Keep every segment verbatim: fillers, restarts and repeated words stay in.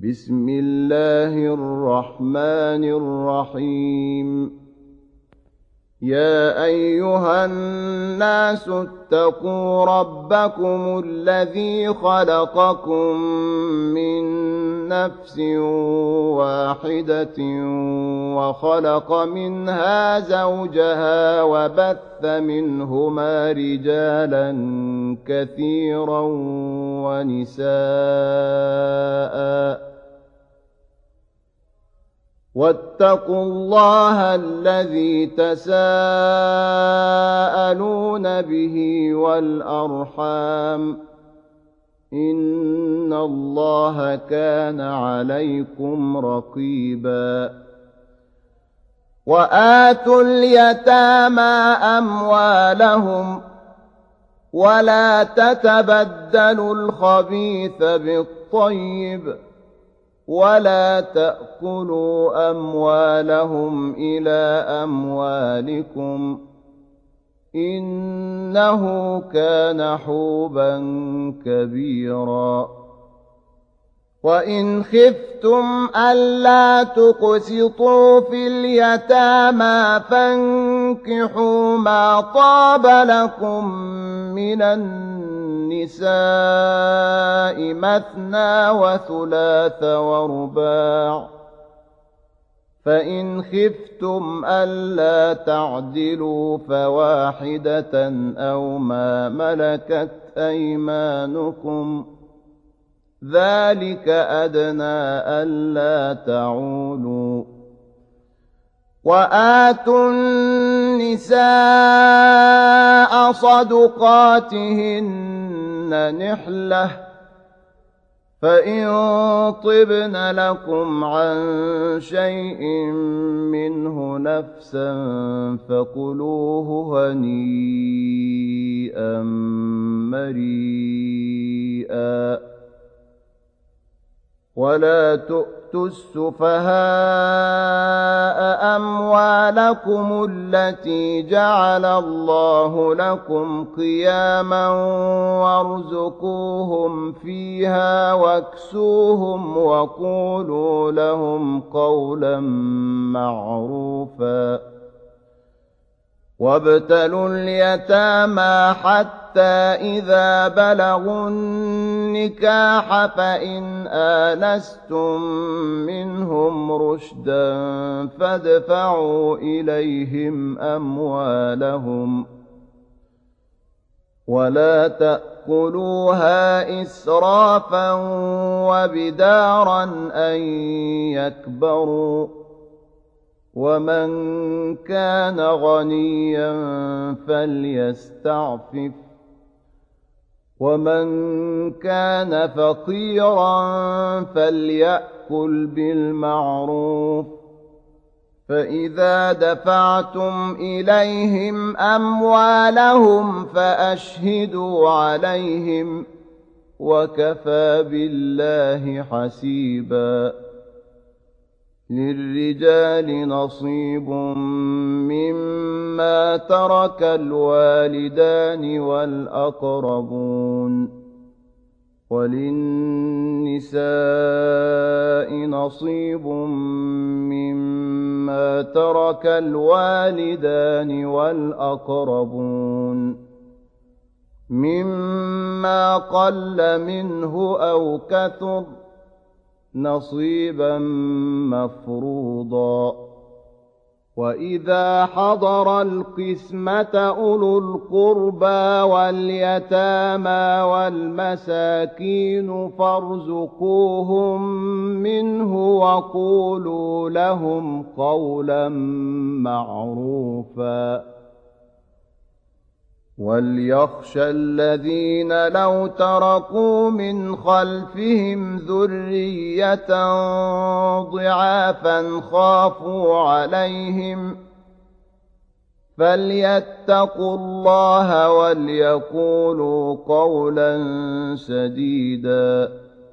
بسم الله الرحمن الرحيم. يا أيها الناس اتقوا ربكم الذي خلقكم من نفس واحدة وخلق منها زوجها وبث منهما رجالا كثيرا ونساء واتقوا الله الذي تساءلون به والأرحام إن الله كان عليكم رقيبا. وآتوا اليتامى أموالهم ولا تتبدلوا الخبيث بالطيب ولا تأكلوا أموالهم إلى أموالكم إنه كان حوبا كبيرا. وإن خفتم ألا تقسطوا في اليتامى فانكحوا ما طاب لكم من النساء مثنى وثلاث ورباع، فإن خفتم ألا تعدلوا فواحدة أو ما ملكت أيمانكم ذلك أدنى ألا تعولوا. وآتوا النساء صدقاتهن نحلة فإن طبن لكم عن شيء منه نفسا فكلوه هنيئا مريئا. ولا تؤتوا السفهاء أموالكم التي جعل الله لكم قياما وارزقوهم فيها واكسوهم وقولوا لهم قولا معروفا. وابتلوا اليتامى حتى إذا بلغوا النكاح فإن آنستم منهم رشدا فادفعوا إليهم أموالهم ولا تأكلوها إسرافا وبدارا أن يكبروا. ومن كان غنيا فليستعفف ومن كان فقيرا فليأكل بالمعروف. فإذا دفعتم إليهم أموالهم فأشهدوا عليهم وكفى بالله حسيبا. للرجال نصيب مما ترك الوالدان والأقربون وللنساء نصيب مما ترك الوالدان والأقربون مما قل منه أو كثر نصيبا مفروضا. وإذا حضر القسمة أولو القربى واليتامى والمساكين فارزقوهم منه وقولوا لهم قولا معروفا. وليخشى الذين لو تركوا من خلفهم ذرية ضعافا خافوا عليهم فليتقوا الله وليقولوا قولا سديدا.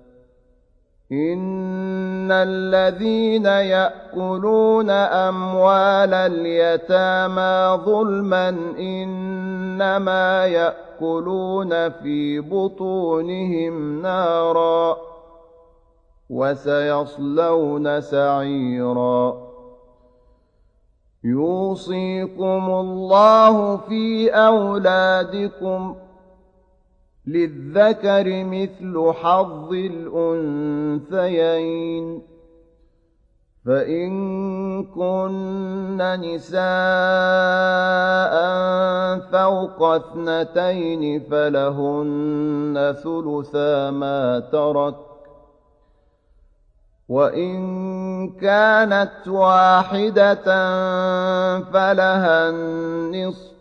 إن الذين يأكلون أموال اليتامى ظلما إنما يأكلون في بطونهم نارا وسيصلون سعيرا يوصيكم الله في أولادكم للذكر مثل حظ الأنثيين فإن كن نساء فوق اثنتين فلهن ثلثا ما ترك وإن كانت واحدة فلها النصف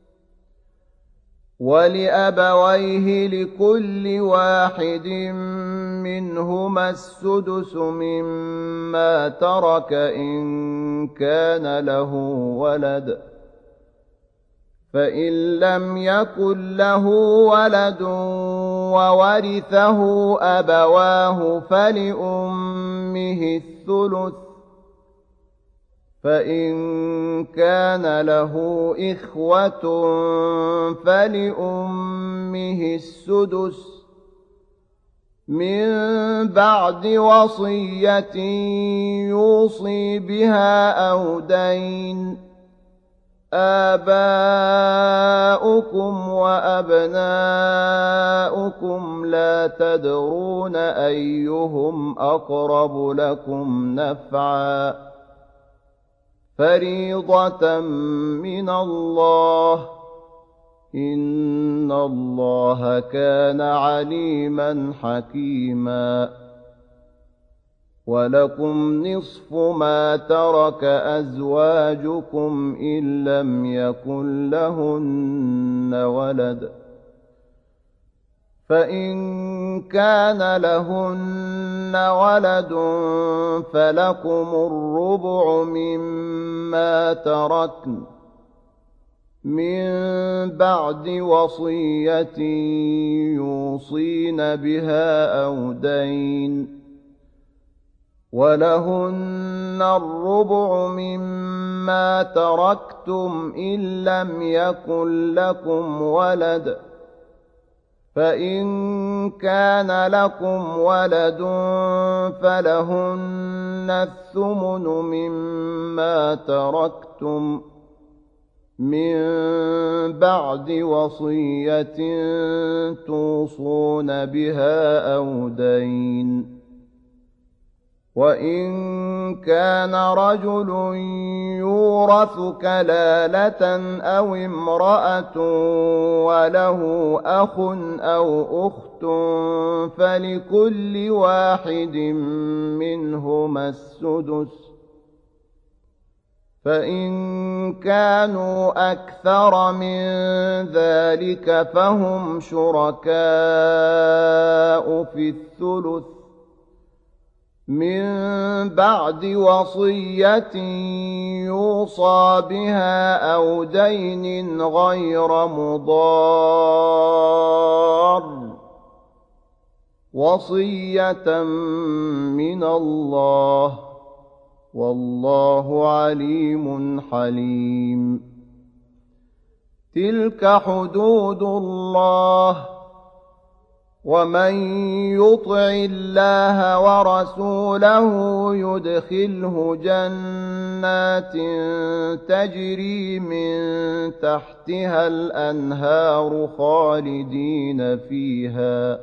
ولأبويه لكل واحد منهما السدس مما ترك إن كان له ولد فإن لم يكن له ولد وورثه أبواه فلأمه الثلث فإن كان له إخوة فلأمه السدس من بعد وصية يوصي بها أو دين آباؤكم وأبناؤكم لا تدرون أيهم أقرب لكم نفعا فريضة من الله إن الله كان عليما حكيما ولكم نصف ما ترك أزواجكم إن لم يكن لهن ولد فإن كان لهن ولد فلكم الربع مما تركن من بعد وصية يوصين بها أو دين ولهن الربع مما تركتم إن لم يكن لكم ولد فإن كان لكم ولد فلهن الثمن مما تركتم من بعد وصية توصون بها أو دين وإن كان رجل يورث كلالة أو امرأة وله أخ أو أخت فلكل واحد منهما السدس فإن كانوا أكثر من ذلك فهم شركاء في الثلث من بعد وصية يوصى بها أو دين غير مضار وصية من الله والله عليم حليم تلك حدود الله ومن يطع الله ورسوله يدخله جنات تجري من تحتها الأنهار خالدين فيها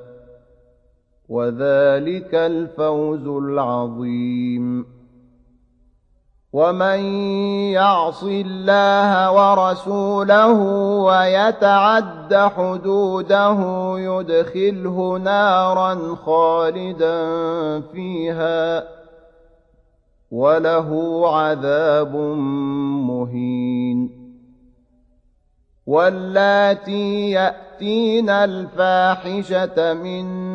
وذلك الفوز العظيم ومن يعص الله ورسوله ويتعد حدوده يدخله نارا خالدا فيها وله عذاب مهين واللاتي يأتين الفاحشة من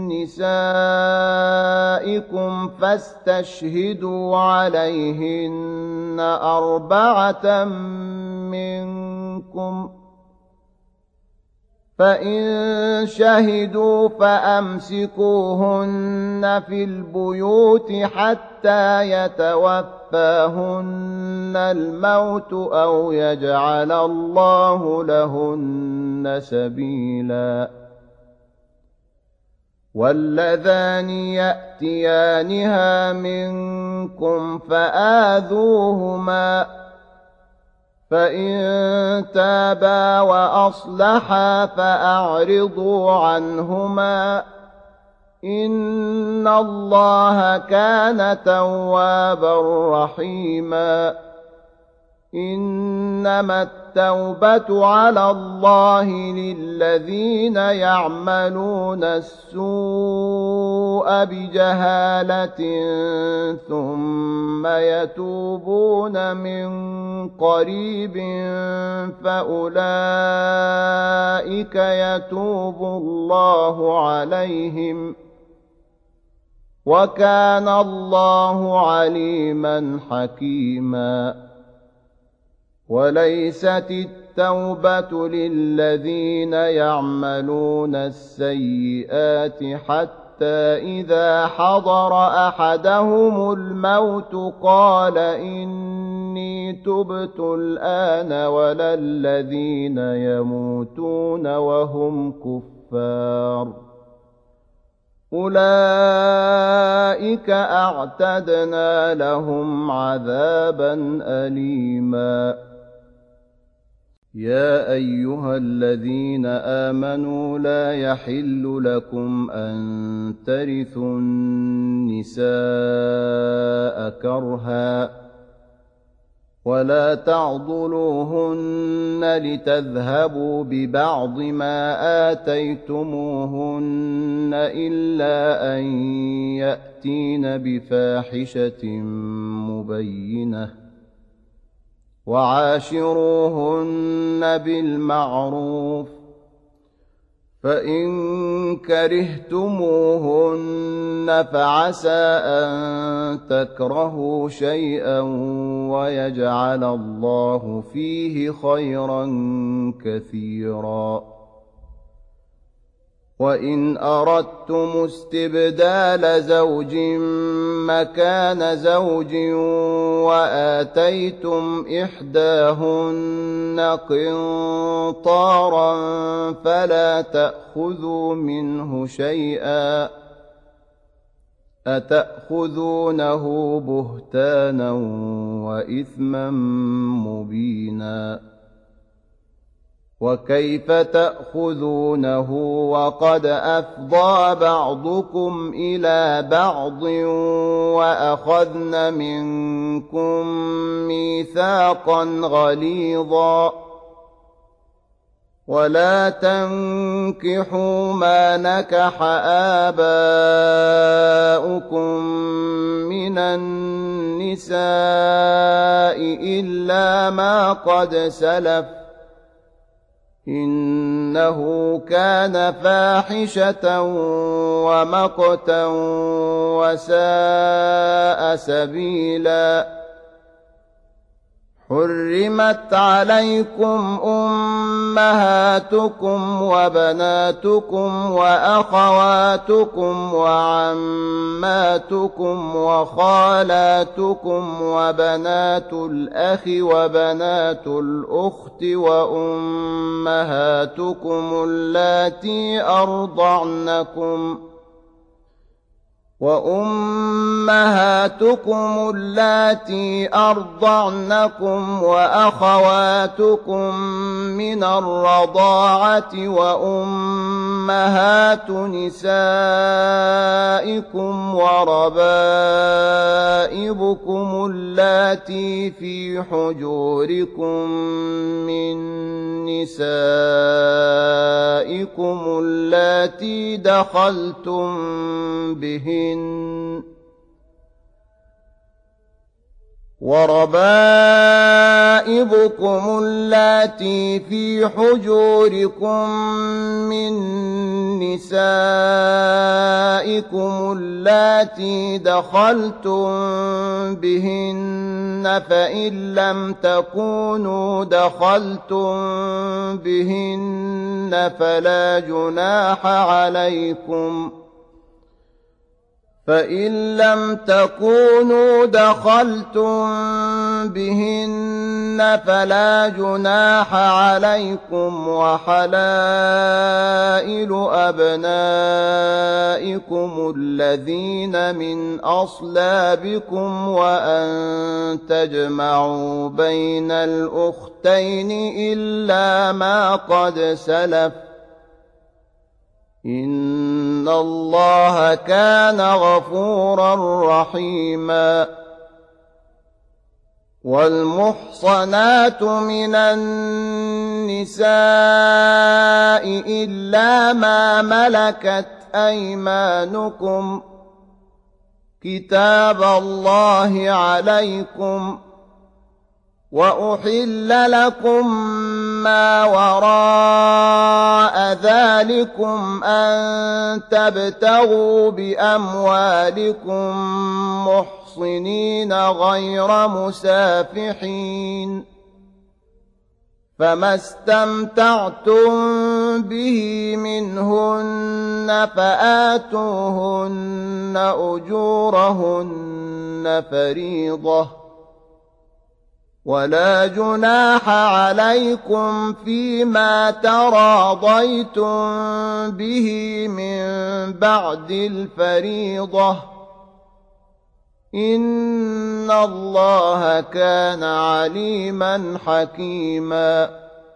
نسائكم فاستشهدوا عليهن أربعة منكم فإن شهدوا فأمسكوهن في البيوت حتى يتوفاهن الموت أو يجعل الله لهن سبيلا واللذان يأتيانها منكم فآذوهما فإن تابا وأصلحا فأعرضوا عنهما إن الله كان توابا رحيما إنما التوبة على الله للذين يعملون السوء بجهالة ثم يتوبون من قريب فأولئك يتوب الله عليهم وكان الله عليما حكيما وليست التوبة للذين يعملون السيئات حتى إذا حضر أحدهم الموت قال إني تبت الآن ولا الذين يموتون وهم كفار أولئك أعتدنا لهم عذابا أليما يا أيها الذين آمنوا لا يحل لكم أن ترثوا النساء كرها ولا تعضلوهن لتذهبوا ببعض ما آتيتموهن إلا أن يأتين بفاحشة مبينة وعاشروهن بالمعروف فإن كرهتموهن فعسى أن تكرهوا شيئا ويجعل الله فيه خيرا كثيرا وإن أردتم استبدال زوج مكان زوج وآتيتم إحداهن قنطارا فلا تأخذوا منه شيئا أتأخذونه بهتانا وإثما مبينا وكيف تأخذونه وقد أفضى بعضكم إلى بعض وأخذن منكم ميثاقا غليظا ولا تنكحوا ما نكح آباؤكم من النساء إلا ما قد سلف إنه كان فاحشة ومقتا وساء سبيلا حرمت عليكم أمهاتكم وبناتكم وأخواتكم وعماتكم وخالاتكم وبنات الأخ وبنات الأخت وأمهاتكم اللاتي أرضعنكم وأمهاتكم اللاتي أرضعنكم وأخواتكم من الرضاعة وأمهات نسائكم وربائبكم اللاتي في حجوركم من نسائكم اللاتي دخلتم بهن وربائبكم اللاتي في حجوركم من نسائكم اللاتي دخلتم بهن فإن لم تكونوا دخلتم بهن فلا جناح عليكم فإن لم تكونوا دخلتم بهن فلا جناح عليكم وحلائل أبنائكم الذين من أصلابكم وأن تجمعوا بين الأختين إلا ما قد سلف إن الله كان غفورا رحيما والمحصنات من النساء إلا ما ملكت أيمانكم كتاب الله عليكم وأحل لكم ما وراء ذلكم أن تبتغوا بأموالكم محصنين غير مسافحين فما استمتعتم به منهن فآتوهن أجورهن فريضة ولا جناح عليكم فيما تراضيتم به من بعد الفريضة إن الله كان عليما حكيما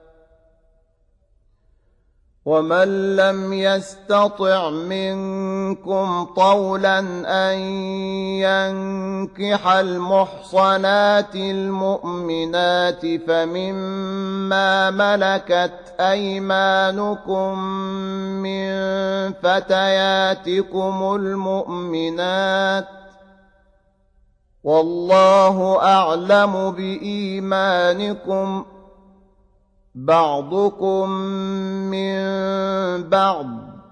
ومن لم يستطع منكم طولا أن ينكح المحصنات المؤمنات فمما ملكت أيمانكم من فتياتكم المؤمنات والله أعلم بإيمانكم بعضكم من بعض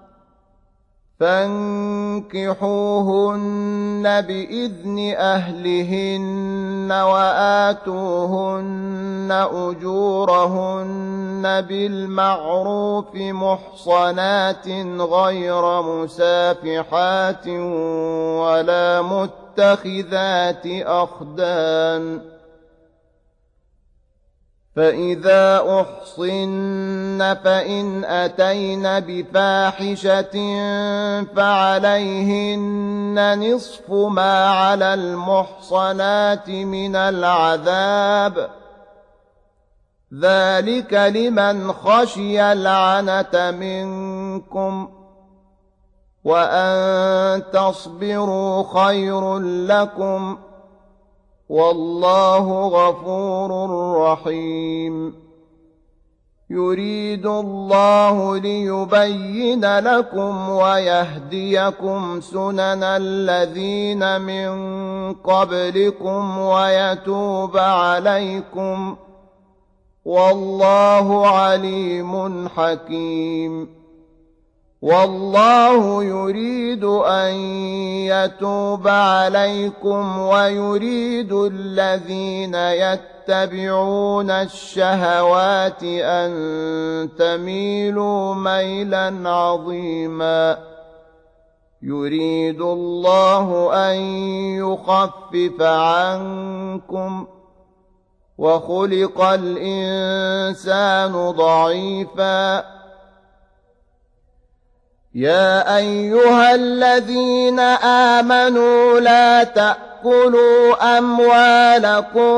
فانكحوهن بإذن أهلهن وآتوهن أجورهن بالمعروف محصنات غير مسافحات ولا متخذات أخدان فإذا أحصن فإن أتين بفاحشة فعليهن نصف ما على المحصنات من العذاب ذلك لمن خشي العنة منكم وأن تصبروا خير لكم والله غفور رحيم يريد الله ليبين لكم ويهديكم سنن الذين من قبلكم ويتوب عليكم والله عليم حكيم والله يريد أن يتوب عليكم ويريد الذين يتبعون الشهوات أن تميلوا ميلا عظيما يريد الله أن يخفف عنكم وخلق الإنسان ضعيفا يا أيها الذين آمنوا لا تأكلوا أموالكم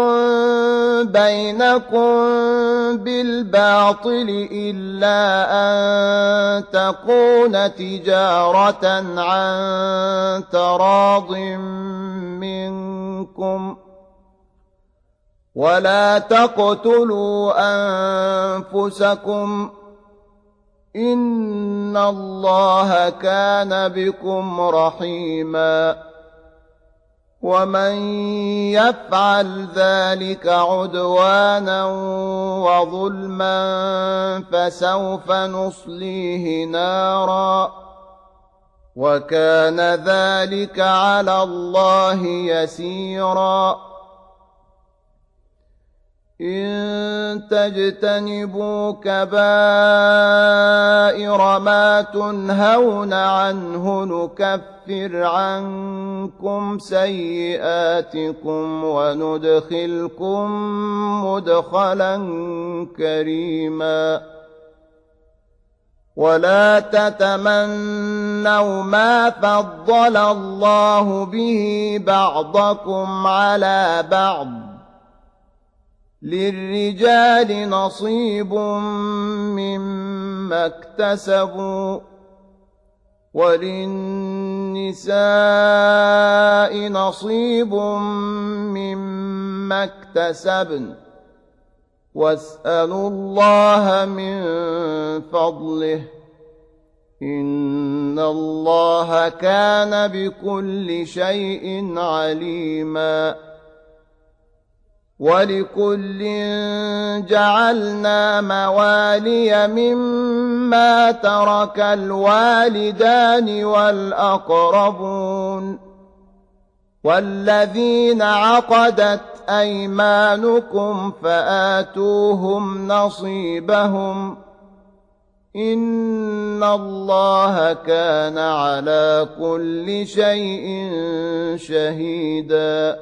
بينكم بالباطل إلا أن تكون تجارة عن تراض منكم ولا تقتلوا أنفسكم إن الله كان بكم رحيما ومن يفعل ذلك عدوانا وظلما فسوف نصليه نارا وكان ذلك على الله يسيرا إن تجتنبوا كبائر ما تنهون عنه نكفر عنكم سيئاتكم وندخلكم مدخلا كريما ولا تتمنوا ما فضل الله به بعضكم على بعض للرجال نصيب مما اكتسبوا وللنساء نصيب مما اكتسبن واسألوا الله من فضله إن الله كان بكل شيء عليما ولكل جعلنا موالي مما ترك الوالدان والأقربون والذين عقدت أيمانكم فآتوهم نصيبهم إن الله كان على كل شيء شهيدا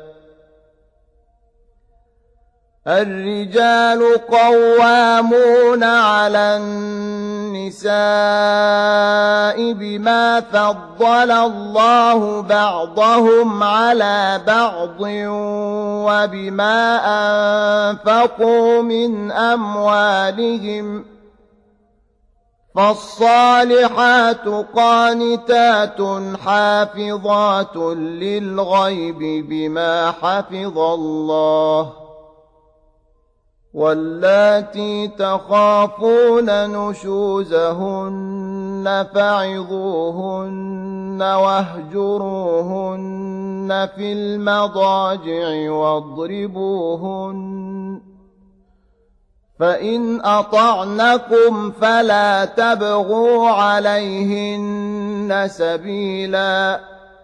الرجال قوامون على النساء بما فضل الله بعضهم على بعض وبما أنفقوا من أموالهم فالصالحات قانتات حافظات للغيب بما حفظ الله واللاتي تخافون نشوزهن فعظوهن واهجروهن في المضاجع واضربوهن فإن أطعنكم فلا تبغوا عليهن سبيلا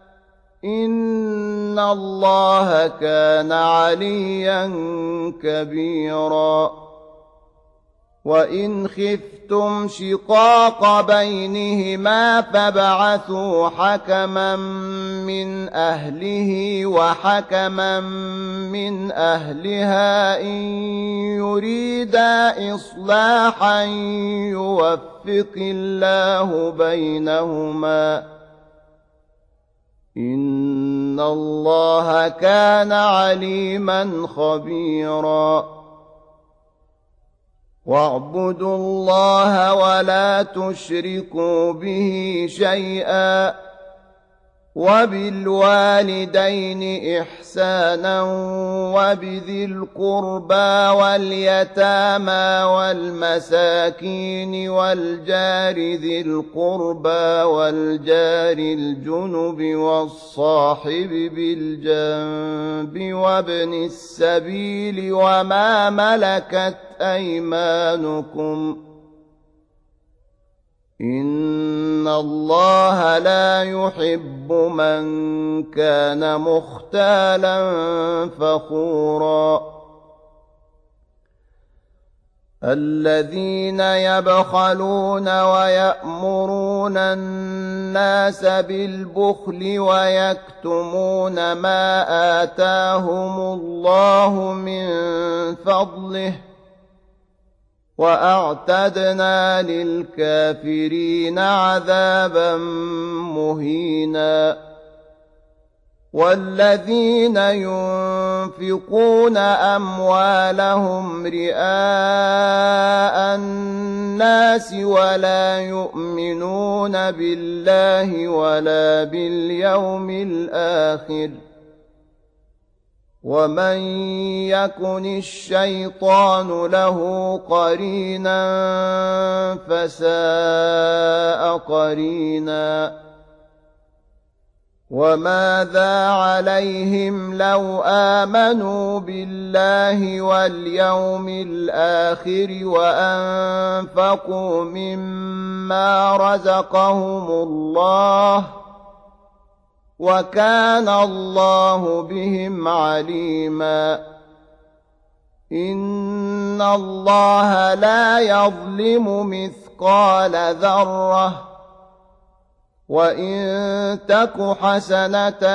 إن الله كان عليا كبيرا وإن خفتم شقاق بينهما فابعثوا حكما من أهله وحكما من أهلها إن يريدا إصلاحا يوفق الله بينهما إن الله كان عليما خبيرا واعبدوا الله ولا تشركوا به شيئا وبالوالدين إحسانا وبذي القربى واليتامى والمساكين والجار ذي القربى والجار الجنب والصاحب بالجنب وابن السبيل وما ملكت أيمانكم إن الله لا يحب من كان مختالا فخورا الذين يبخلون ويأمرون الناس بالبخل ويكتمون ما آتاهم الله من فضله وأعتدنا للكافرين عذابا مهينا والذين ينفقون أموالهم رئاء الناس ولا يؤمنون بالله ولا باليوم الآخر ومن يكن الشيطان له قرينا فساء قرينا وماذا عليهم لو آمنوا بالله واليوم الآخر وأنفقوا مما رزقهم الله وكان الله بهم عليما إن الله لا يظلم مثقال ذرة وإن تك حسنة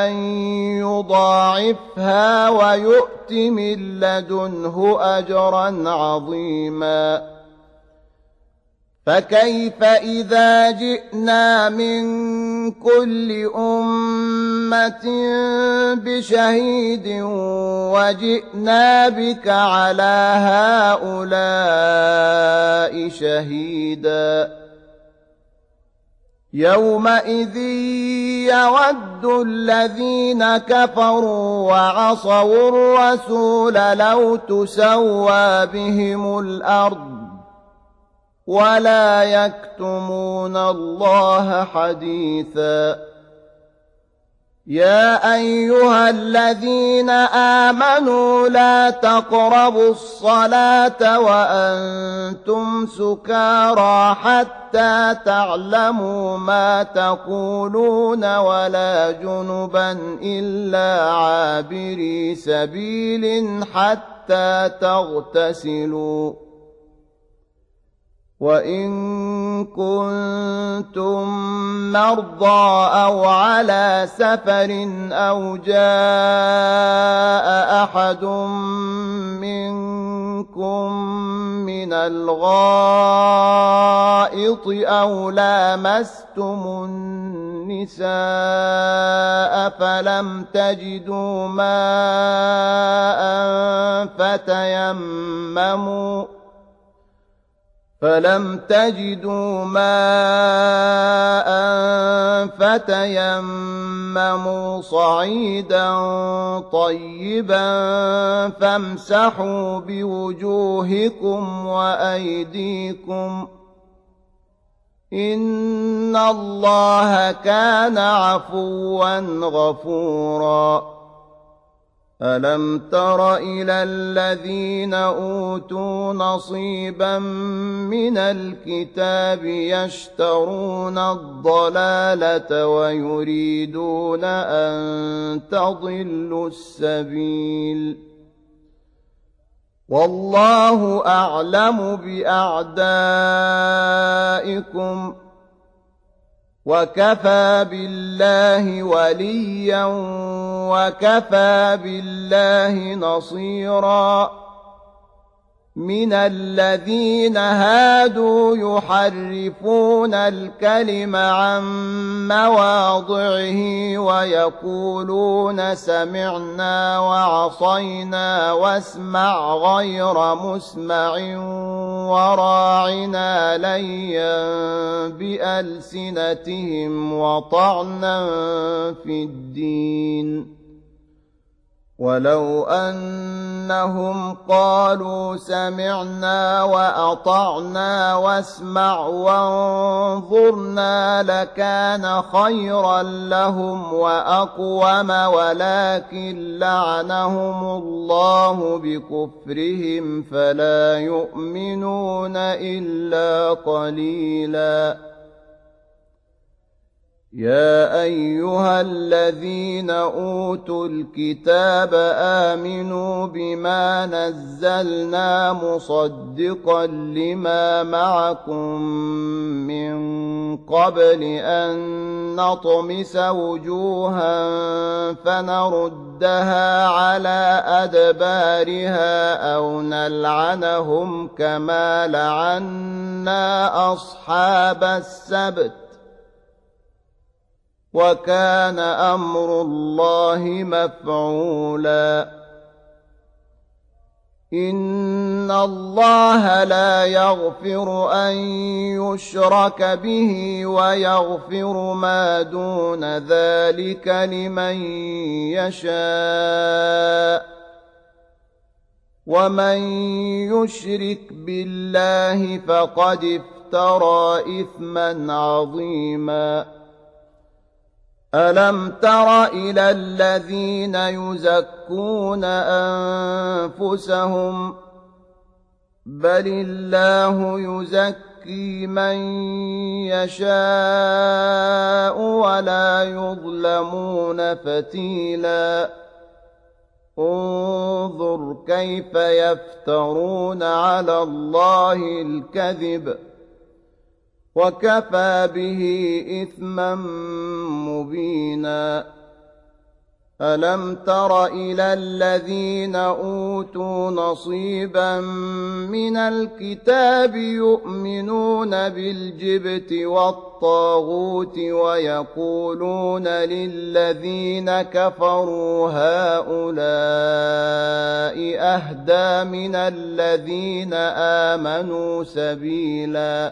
يضاعفها ويؤت من لدنه أجرا عظيما فكيف إذا جئنا من كل أمة بشهيد وجئنا بك على هؤلاء شهيدا يومئذ يود الذين كفروا وعصوا الرسول لو تسوى بهم الأرض ولا يكتمون الله حديثا يا أيها الذين آمنوا لا تقربوا الصلاة وأنتم سكارى حتى تعلموا ما تقولون ولا جنبا إلا عابري سبيل حتى تغتسلوا وإن كنتم مرضى أو على سفر أو جاء أحد منكم من الغائط أو لامستم النساء فلم تجدوا ماء فتيمموا فلم تجدوا ماء فتيمموا صعيدا طيبا فامسحوا بوجوهكم وأيديكم إن الله كان عفوا غفورا ألم تر إلى الذين أوتوا نصيبا من الكتاب يشترون الضلالة ويريدون أن تضلوا السبيل والله أعلم بأعدائكم وكفى بالله وليا وكفى بالله نصيرا من الذين هادوا يحرفون الكلم عن مواضعه ويقولون سمعنا وعصينا واسمع غير مسمع وراعنا ليا بألسنتهم وطعنا في الدين ولو أنهم قالوا سمعنا وأطعنا واسمع وانظرنا لكان خيرا لهم وأقوم ولكن لعنهم الله بكفرهم فلا يؤمنون إلا قليلا يا أيها الذين أوتوا الكتاب آمنوا بما نزلنا مصدقا لما معكم من قبل أن نطمس وجوها فنردها على أدبارها أو نلعنهم كما لعنا أصحاب السبت وكان أمر الله مفعولا إن الله لا يغفر أن يشرك به ويغفر ما دون ذلك لمن يشاء ومن يشرك بالله فقد افترى إثما عظيما ألم تر إلى الذين يزكون أنفسهم بل الله يزكي من يشاء ولا يظلمون فتيلا انظر كيف يفترون على الله الكذب وكفى به إثما مبينا ألم تر إلى الذين أوتوا نصيبا من الكتاب يؤمنون بالجبت والطاغوت ويقولون للذين كفروا هؤلاء أهدى من الذين آمنوا سبيلا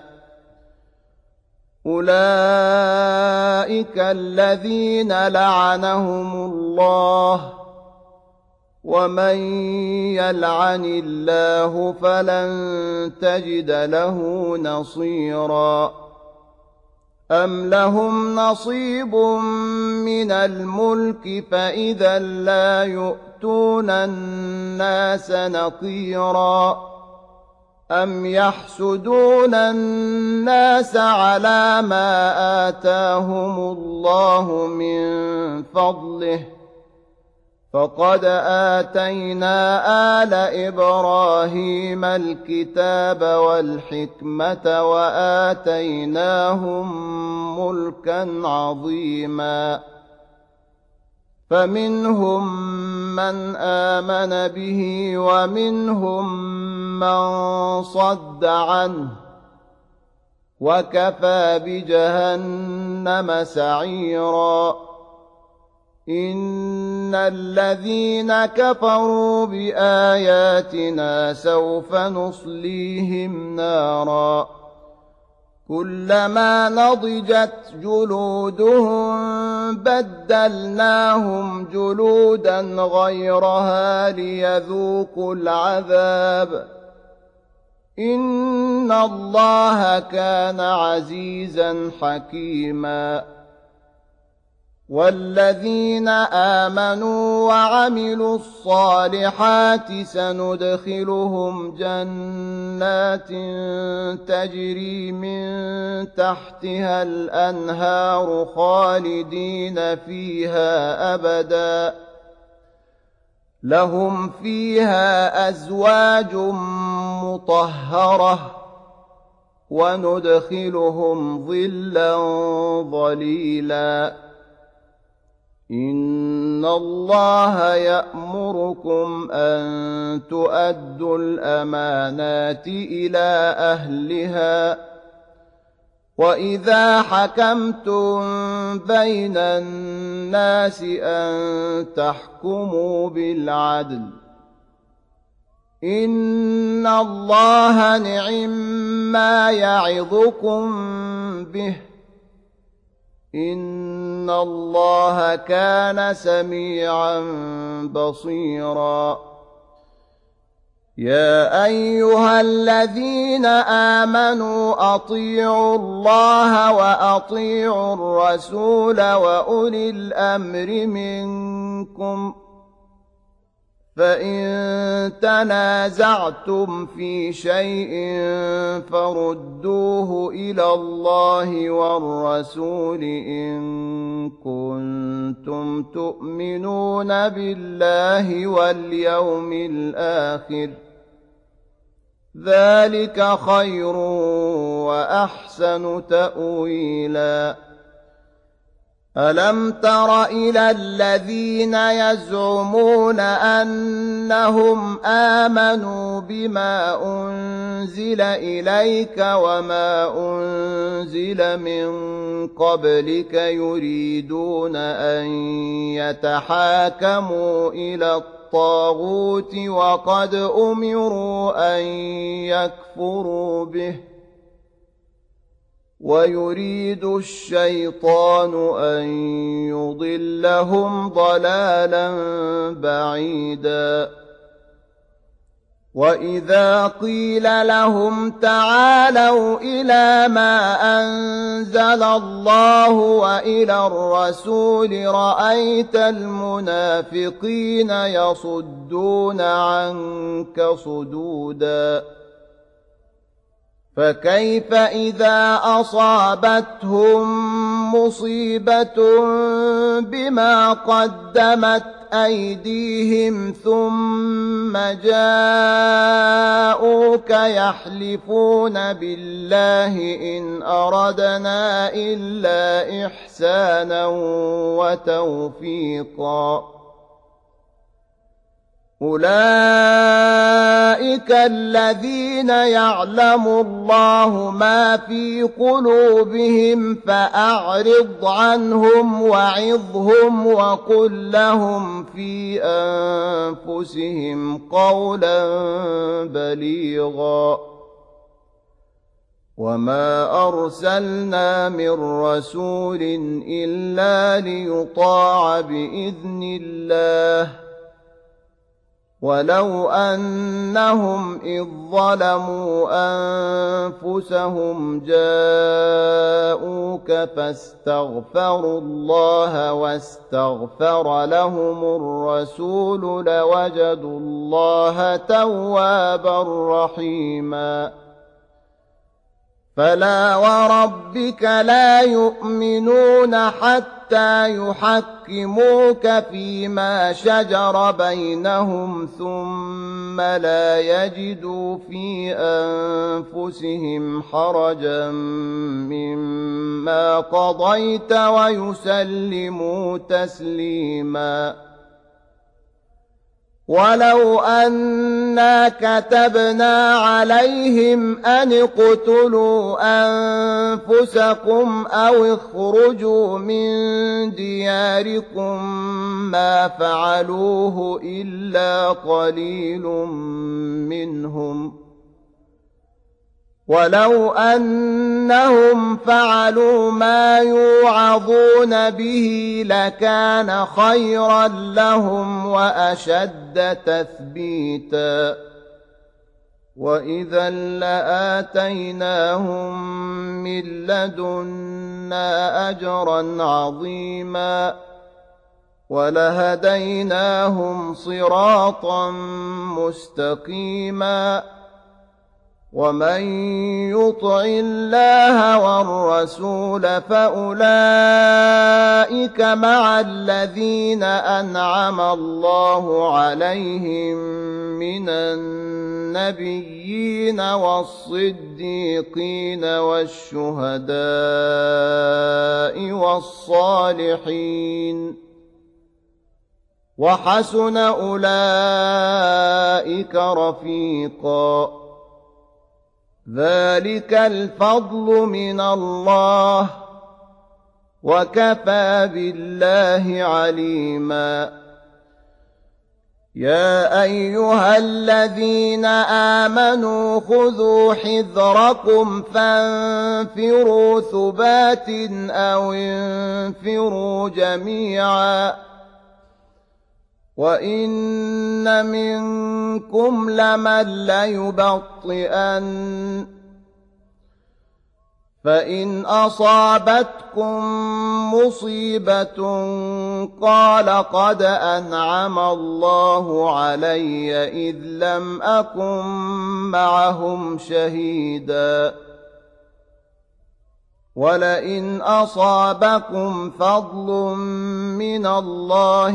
أولئك الذين لعنهم الله ومن يلعن الله فلن تجد له نصيرا أم لهم نصيب من الملك فإذا لا يؤتون الناس نقيرا أم يحسدون الناس على ما آتاهم الله من فضله فقد آتينا آل إبراهيم الكتاب والحكمة وآتيناهم ملكا عظيما فمنهم من آمن به ومنهم من صد عنه وكفى بجهنم سعيرا إن الذين كفروا بآياتنا سوف نصليهم نارا كلما نضجت جلودهم بدلناهم جلودا غيرها ليذوقوا العذاب إن الله كان عزيزا حكيما والذين آمنوا وعملوا الصالحات سندخلهم جنات تجري من تحتها الأنهار خالدين فيها أبدا لهم فيها أزواج مطهرة وندخلهم ظلا ظليلا إن الله يأمركم أن تؤدوا الأمانات إلى أهلها وإذا حكمتم بين الناس أن تحكموا بالعدل إن الله نعم ما يعظكم به إن الله كان سميعا بصيرا يا أيها الذين آمنوا أطيعوا الله وأطيعوا الرسول وأولي الأمر منكم فإن تنازعتم في شيء فردوه إلى الله والرسول إن كنتم تؤمنون بالله واليوم الآخر ذلك خير وأحسن تأويلا ألم تر إلى الذين يزعمون أنهم آمنوا بما أنزل إليك وما أنزل من قبلك يريدون أن يتحاكموا إلى الطاغوت وقد أمروا أن يكفروا به ويريد الشيطان أن يضلهم ضلالا بعيدا وإذا قيل لهم تعالوا إلى ما أنزل الله وإلى الرسول رأيت المنافقين يصدون عنك صدودا فكيف إذا أصابتهم مصيبة بما قدمت أيديهم ثم جاءوك يحلفون بالله إن أردنا إلا إحسانا وتوفيقا أولئك الذين يعلم الله ما في قلوبهم فأعرض عنهم وعظهم وقل لهم في أنفسهم قولا بليغا وما أرسلنا من رسول إلا ليطاع بإذن الله ولو أنهم إذ ظلموا أنفسهم جاءوك فاستغفروا الله واستغفر لهم الرسول لوجدوا الله توابا رحيما فلا وربك لا يؤمنون حتى يحكموك فيما شجر بينهم ثم لا يجدوا في أنفسهم حرجا مما قضيت ويسلموا تسليما ولو أنا كتبنا عليهم أن اقتلوا أنفسكم أو اخرجوا من دياركم ما فعلوه إلا قليل منهم ولو أنهم فعلوا ما يوعظون به لكان خيرا لهم وأشد تثبيتا وإذا لآتيناهم من لدنا أجرا عظيما ولهديناهم صراطا مستقيما ومن يطع الله والرسول فأولئك مع الذين أنعم الله عليهم من النبيين والصديقين والشهداء والصالحين وحسن أولئك رفيقا ذلك الفضل من الله وكفى بالله عليما يا أيها الذين آمنوا خذوا حذركم فانفروا ثبات أو انفروا جميعا وإن منكم لمن ليبطئن فإن أصابتكم مصيبة قال قد أنعم الله علي إذ لم أكن معهم شهيدا ولئن أصابكم فضل من الله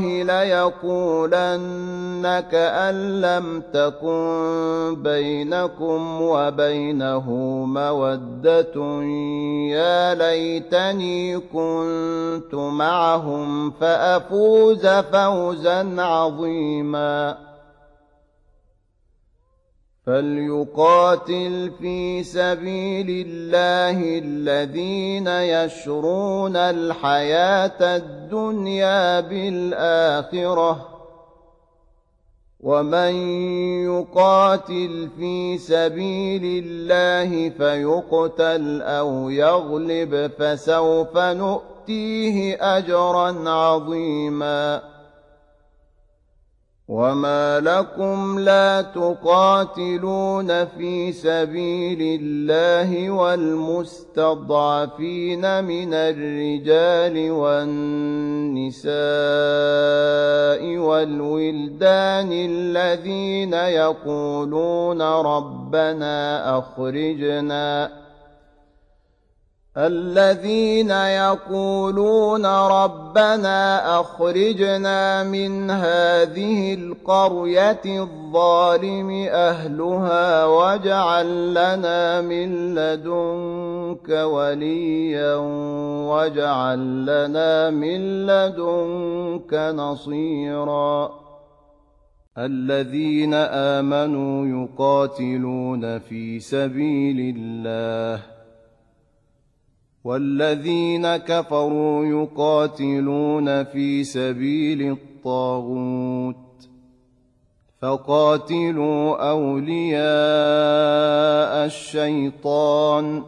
ليقولن كأن لم تكن بينكم وبينه مودة يا ليتني كنت معهم فأفوز فوزا عظيما فليقاتل في سبيل الله الذين يشرون الحياة الدنيا بالآخرة ومن يقاتل في سبيل الله فيقتل أو يغلب فسوف نؤتيه أجرا عظيما وما لكم لا تقاتلون في سبيل الله والمستضعفين من الرجال والنساء والولدان الذين يقولون ربنا أخرجنا الذين يقولون ربنا أخرجنا من هذه القرية الظالم أهلها واجعل لنا من لدنك وليا واجعل لنا من لدنك نصيرا الذين آمنوا يقاتلون في سبيل الله والذين كفروا يقاتلون في سبيل الطاغوت فقاتلوا أولياء الشيطان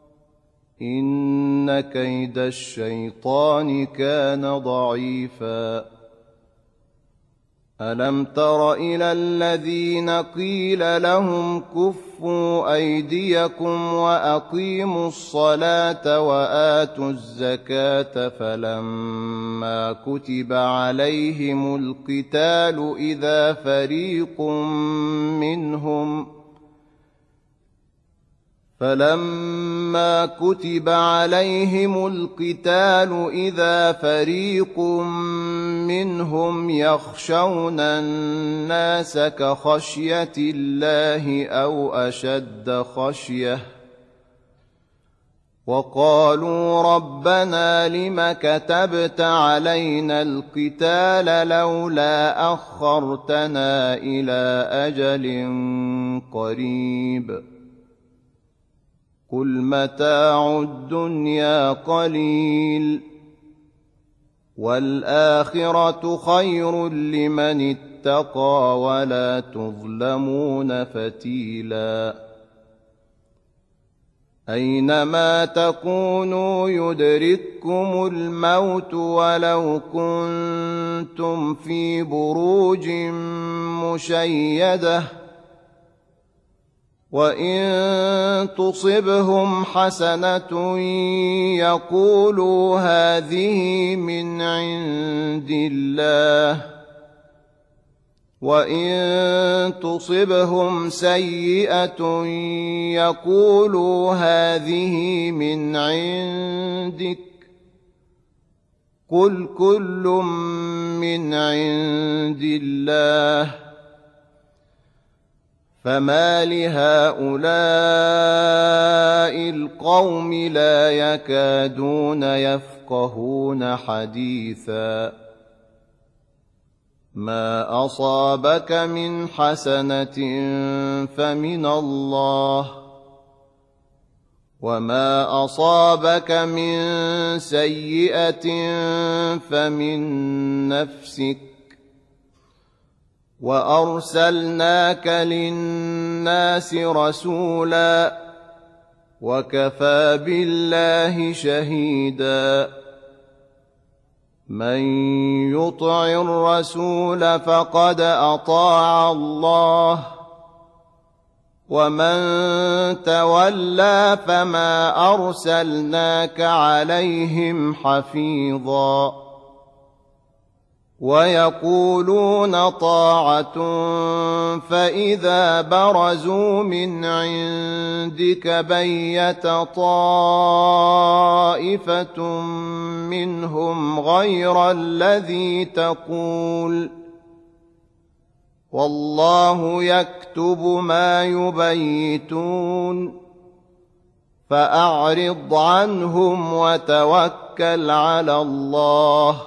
إن كيد الشيطان كان ضعيفا ألم تر إلى الذين قيل لهم كفوا أيديكم وأقيموا الصلاة وآتوا الزكاة فلما كتب عليهم القتال إذا فريق منهم فلما كتب عليهم القتال إذا فريق منهم يخشون الناس كخشية الله أو أشد خشية وقالوا ربنا لم كتبت علينا القتال لولا أخرتنا إلى أجل قريب قل متاع الدنيا قليل والآخرة خير لمن اتقى ولا تظلمون فتيلا أينما تكونوا يدرككم الموت ولو كنتم في بروج مشيدة وإن تصبهم حسنة يقولوا هذه من عند الله وإن تصبهم سيئة يقولوا هذه من عندك قل كل من عند الله فما لهؤلاء القوم لا يكادون يفقهون حديثا ما أصابك من حسنة فمن الله وما أصابك من سيئة فمن نفسك وأرسلناك للناس رسولا وكفى بالله شهيدا من يطع الرسول فقد أطاع الله ومن تولى فما أرسلناك عليهم حفيظا ويقولون طاعة فإذا برزوا من عندك بيت طائفة منهم غير الذي تقول والله يكتب ما يبيتون فأعرض عنهم وتوكل على الله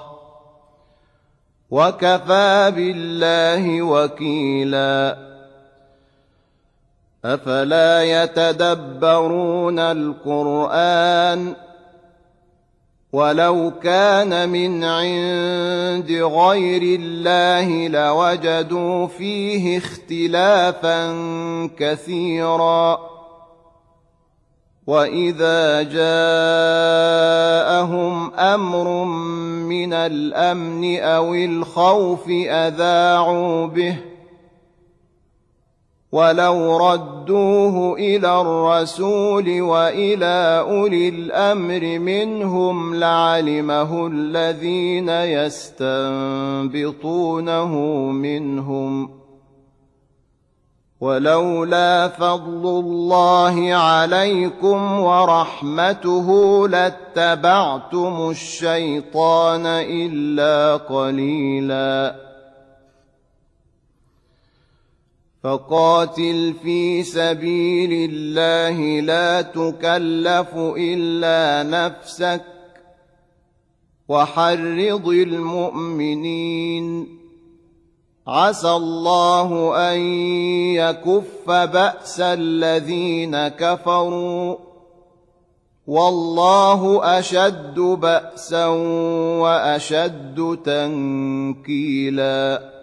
وكفى بالله وكيلا أفلا يتدبرون القرآن ولو كان من عند غير الله لوجدوا فيه اختلافا كثيرا وإذا جاءهم أمر من الأمن أو الخوف أذاعوا به ولو ردوه إلى الرسول وإلى أولي الأمر منهم لعلمه الذين يستنبطونه منهم ولولا فضل الله عليكم ورحمته لاتبعتم الشيطان إلا قليلا فقاتل في سبيل الله لا تكلف إلا نفسك وحرض المؤمنين عسى الله أن يكف بأس الذين كفروا والله أشد بأسا وأشد تنكيلا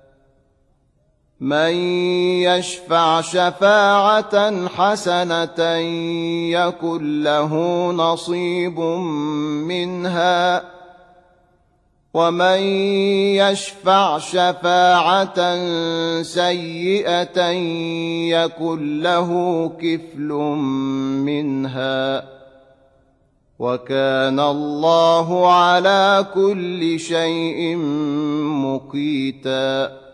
من يشفع شفاعة حسنة يكن له نصيب منها ومن يشفع شفاعة سيئة يكن له كفل منها وكان الله على كل شيء مقيتا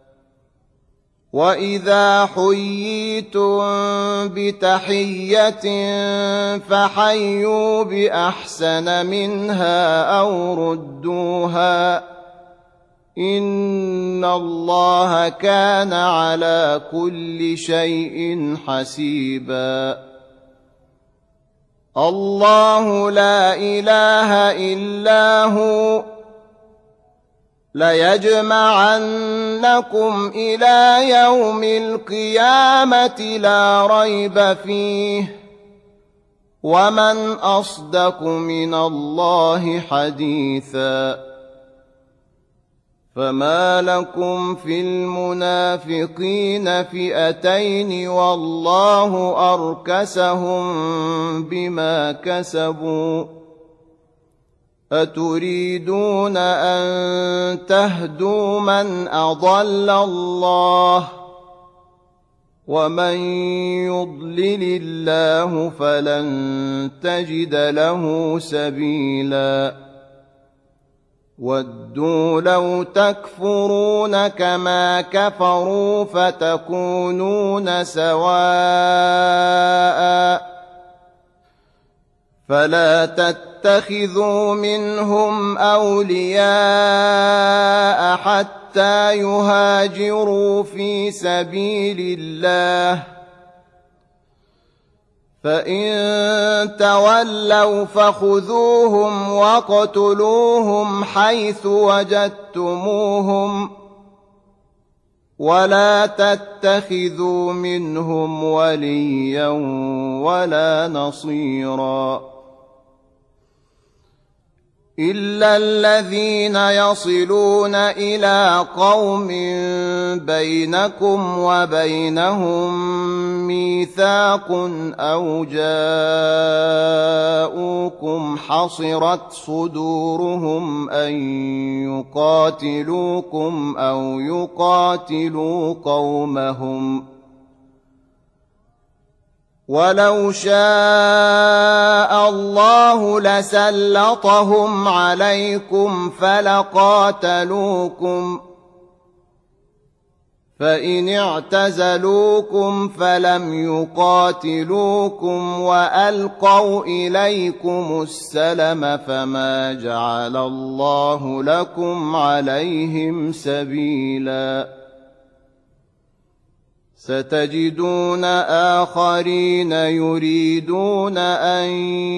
وإذا حييتم بتحية فحيوا بأحسن منها أو ردوها إن الله كان على كل شيء حسيبا الله لا إله إلا هو ليجمعنكم إلى يوم القيامة لا ريب فيه ومن أصدق من الله حديثا فما لكم في المنافقين فئتين والله أركسهم بما كسبوا أتريدون أن تهدوا من أضل الله ومن يضلل الله فلن تجد له سبيلا ودوا لو تكفرون كما كفروا فتكونون سواء فلا تتخذوا منهم أولياء حتى يهاجروا في سبيل الله فإن تولوا فخذوهم واقتلوهم حيث وجدتموهم ولا تتخذوا منهم وليا ولا نصيرا إلا الذين يصلون إلى قوم بينكم وبينهم ميثاق أو جاءوكم حصرت صدورهم أن يقاتلوكم أو يقاتلوا قومهم ولو شاء الله لسلطهم عليكم فلقاتلوكم فإن اعتزلوكم فلم يقاتلوكم وألقوا إليكم السلم فما جعل الله لكم عليهم سبيلا ستجدون آخرين يريدون أن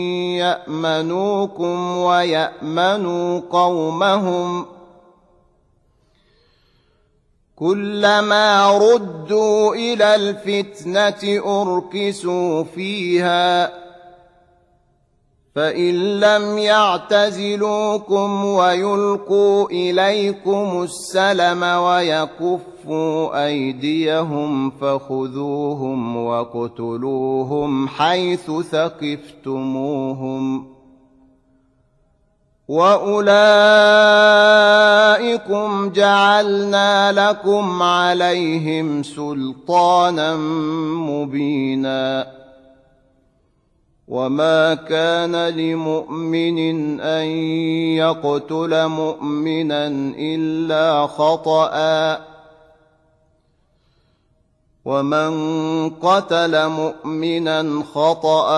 يأمنوكم ويأمنوا قومهم كلما ردوا إلى الفتنة أركسوا فيها فإن لم يعتزلوكم ويلقوا إليكم السلم ويكفوا أيديهم فخذوهم واقتلوهم حيث ثقفتموهم وأولئكم جعلنا لكم عليهم سلطانا مبينا وما كان لمؤمن أن يقتل مؤمنا إلا خطأ ومن قتل مؤمنا خطأ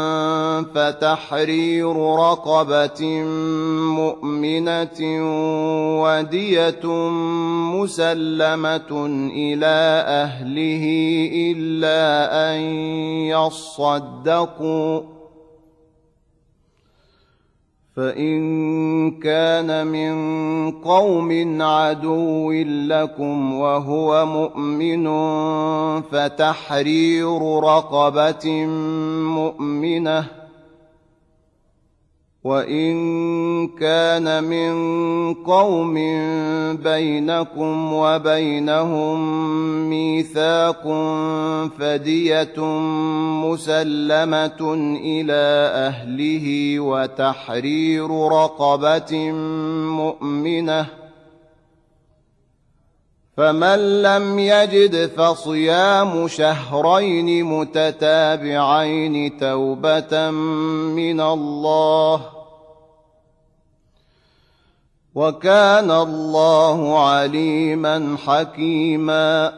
فتحرير رقبة مؤمنة ودية مسلمة إلى أهله إلا أن يصدقوا، فإن كان من قوم عدو لكم وهو مؤمن فتحرير رقبة مؤمنة، وإن كان من قوم بينكم وبينهم ميثاق فدية مسلمة إلى أهله وتحرير رقبة مؤمنة، فمن لم يجد فصيام شهرين متتابعين توبة من الله، وكان الله عليما حكيما.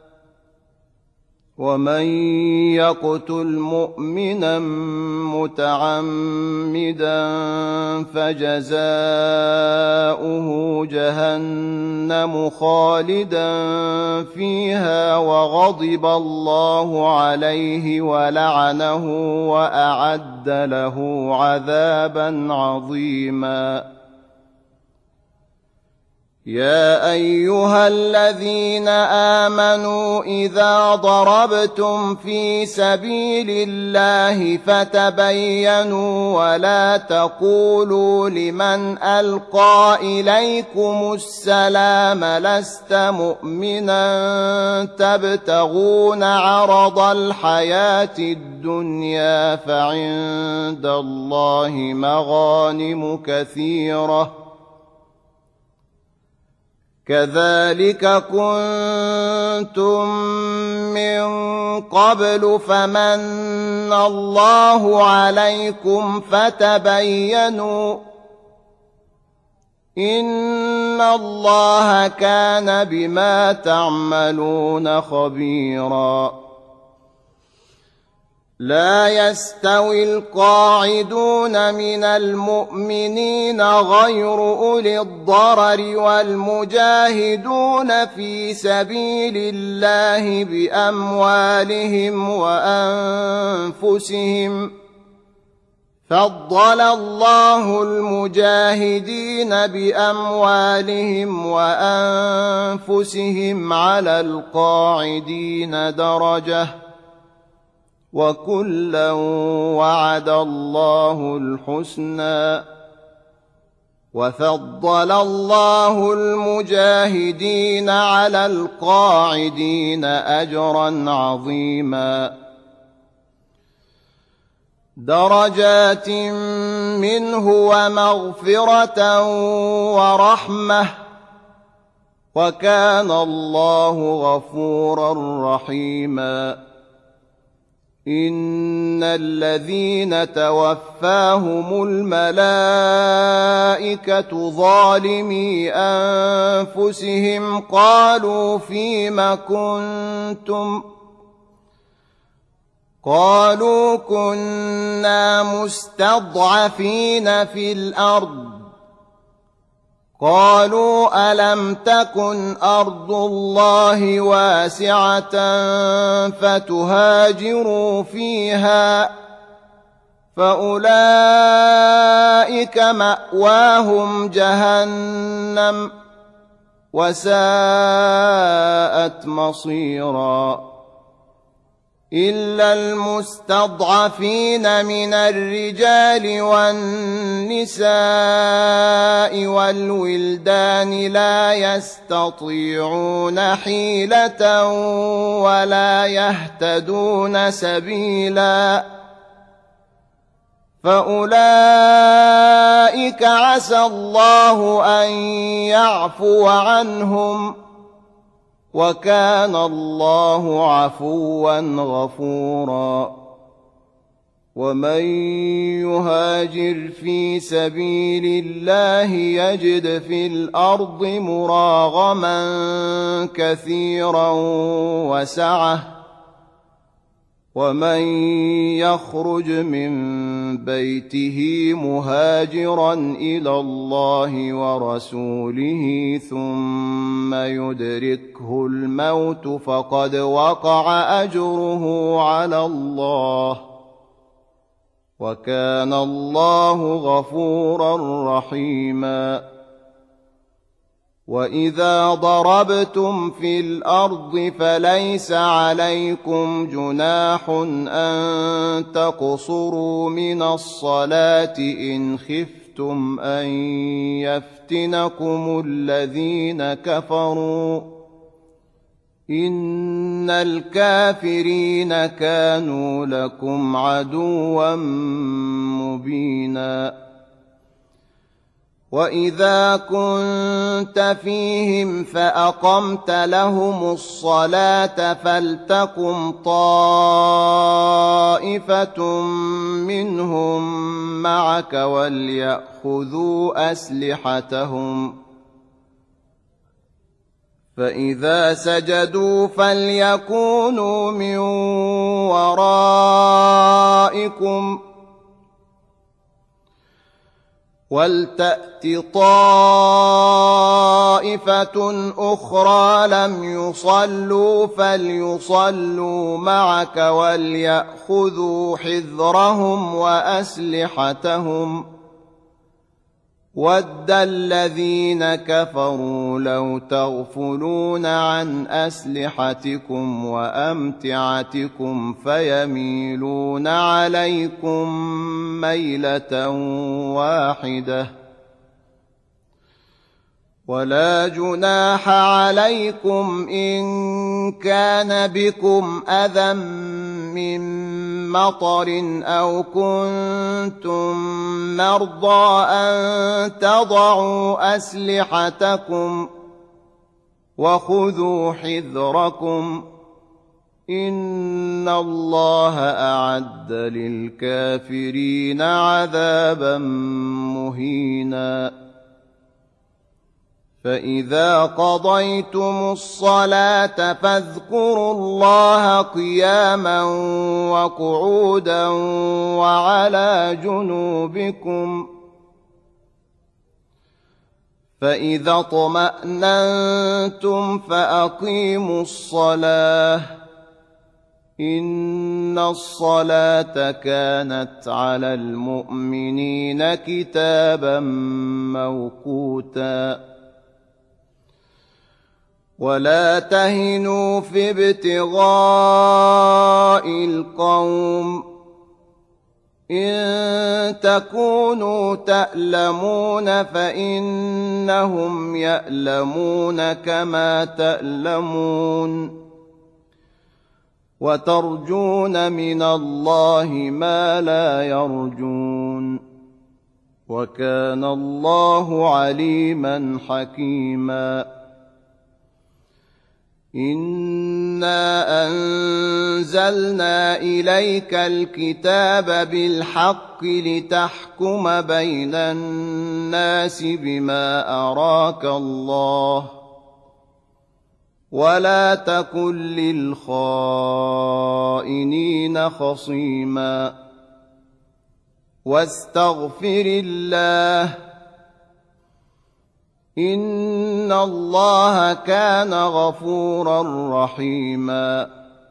ومن يقتل مؤمنا متعمدا فجزاؤه جهنم خالدا فيها وغضب الله عليه ولعنه وأعد له عذابا عظيما. يا أيها الذين آمنوا إذا ضربتم في سبيل الله فتبينوا ولا تقولوا لمن ألقى إليكم السلام لست مؤمنا تبتغون عرض الحياة الدنيا فعند الله مغانم كثيرة، كذلك كنتم من قبل فمن الله عليكم فتبينوا إن الله كان بما تعملون خبيرا. لا يستوي القاعدون من المؤمنين غير أولي الضرر والمجاهدون في سبيل الله بأموالهم وأنفسهم، فضل الله المجاهدين بأموالهم وأنفسهم على القاعدين درجة، وكلا وعد الله الحسنى، وفضل الله المجاهدين على القاعدين أجرا عظيما. درجات منه ومغفرة ورحمة، وكان الله غفورا رحيما. إن الذين توفاهم الملائكة ظالمي أنفسهم قالوا فيم كنتم قالوا كنا مستضعفين في الأرض، قالوا ألم تكن أرض الله واسعة فتهاجروا فيها، فأولئك مأواهم جهنم وساءت مصيرا. إلا المستضعفين من الرجال والنساء والولدان لا يستطيعون حيلة ولا يهتدون سبيلا، فأولئك عسى الله أن يعفو عنهم، وكان الله عفوا غفورا. ومن يهاجر في سبيل الله يجد في الأرض مراغما كثيرا وسعة ومن يخرج من بيته مهاجرا إلى الله ورسوله ثم يدركه الموت فقد وقع أجره على الله وكان الله غفورا رحيما وإذا ضربتم في الأرض فليس عليكم جناح أن تقصروا من الصلاة إن خفتم أن يفتنكم الذين كفروا إن الكافرين كانوا لكم عدوا مبينا وإذا كنت فيهم فأقمت لهم الصلاة فلتقم طائفة منهم معك وليأخذوا أسلحتهم فإذا سجدوا فليكونوا من ورائكم ولتأت طائفة أخرى لم يصلوا فليصلوا معك وليأخذوا حذرهم وأسلحتهم ود الذين كفروا لو تغفلون عن أسلحتكم وأمتعتكم فيميلون عليكم ميلة واحدة ولا جناح عليكم إن كان بكم أذى من مطر أو كنتم مرضى أن تضعوا أسلحتكم وخذوا حذركم إن الله أعد للكافرين عذابا مهينا فإذا قضيتم الصلاة فاذكروا الله قياما وقعودا وعلى جنوبكم فإذا اطمأننتم فأقيموا الصلاة إن الصلاة كانت على المؤمنين كتابا موقوتا ولا تهنوا في ابتغاء القوم إن تكونوا تألمون فإنهم يألمون كما تألمون وترجون من الله ما لا يرجون وكان الله عليما حكيما إنا أنزلنا إليك الكتاب بالحق لتحكم بين الناس بما أراك الله ولا تكن للخائنين خصيما واستغفر الله إن الله كان غفورا رحيما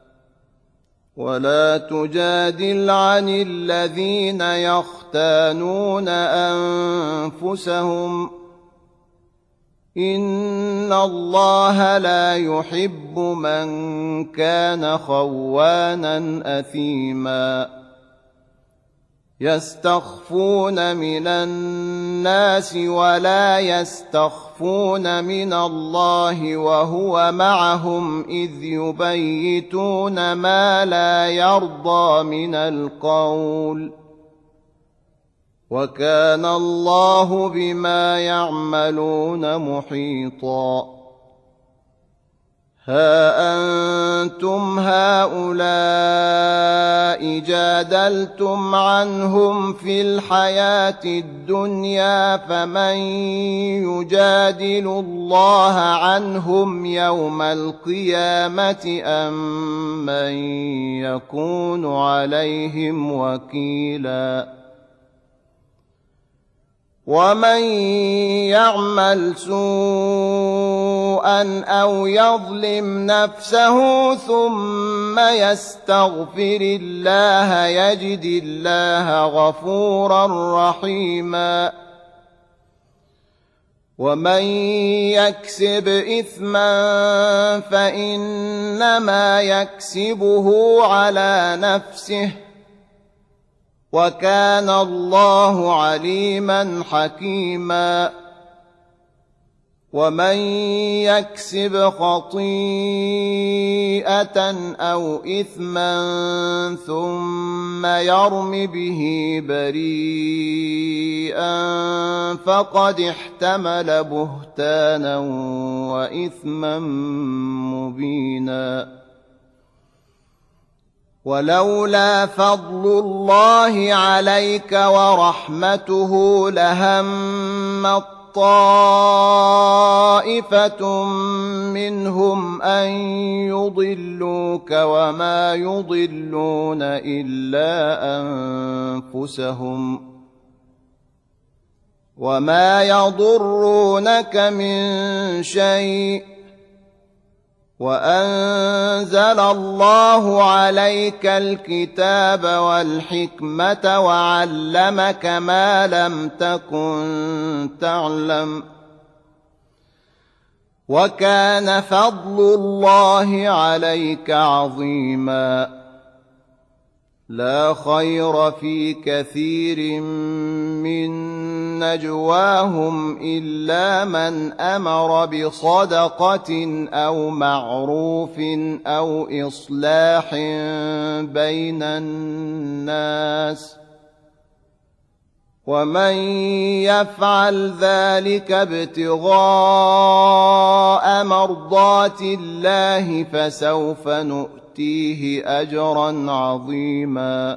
ولا تجادل عن الذين يختانون أنفسهم إن الله لا يحب من كان خوانا أثيما يستخفون من الناس ولا يستخفون من الله وهو معهم إذ يبيتون ما لا يرضى من القول وكان الله بما يعملون محيطا ها أنتم هؤلاء جادلتم عنهم في الحياة الدنيا فمن يجادل الله عنهم يوم القيامة أم من يكون عليهم وكيلا ومن يعمل سوءا أو يظلم نفسه ثم يستغفر الله يجد الله غفورا رحيما ومن يكسب إثما فإنما يكسبه على نفسه وكان الله عليما حكيما ومن يكسب خطيئة أو إثما ثم يرم به بريئا فقد احتمل بهتانا وإثما مبينا ولولا فضل الله عليك ورحمته لهم طائفة منهم أن يضلوك وما يضلون إلا أنفسهم وما يضرونك من شيء وأنزل الله عليك الكتاب والحكمة وعلمك ما لم تكن تعلم وكان فضل الله عليك عظيما لا خير في كثير من نجواهم إلا من أمر بصدقة أو معروف أو إصلاح بين الناس ومن يفعل ذلك ابتغاء مرضات الله فسوف نؤتيه أجرا عظيما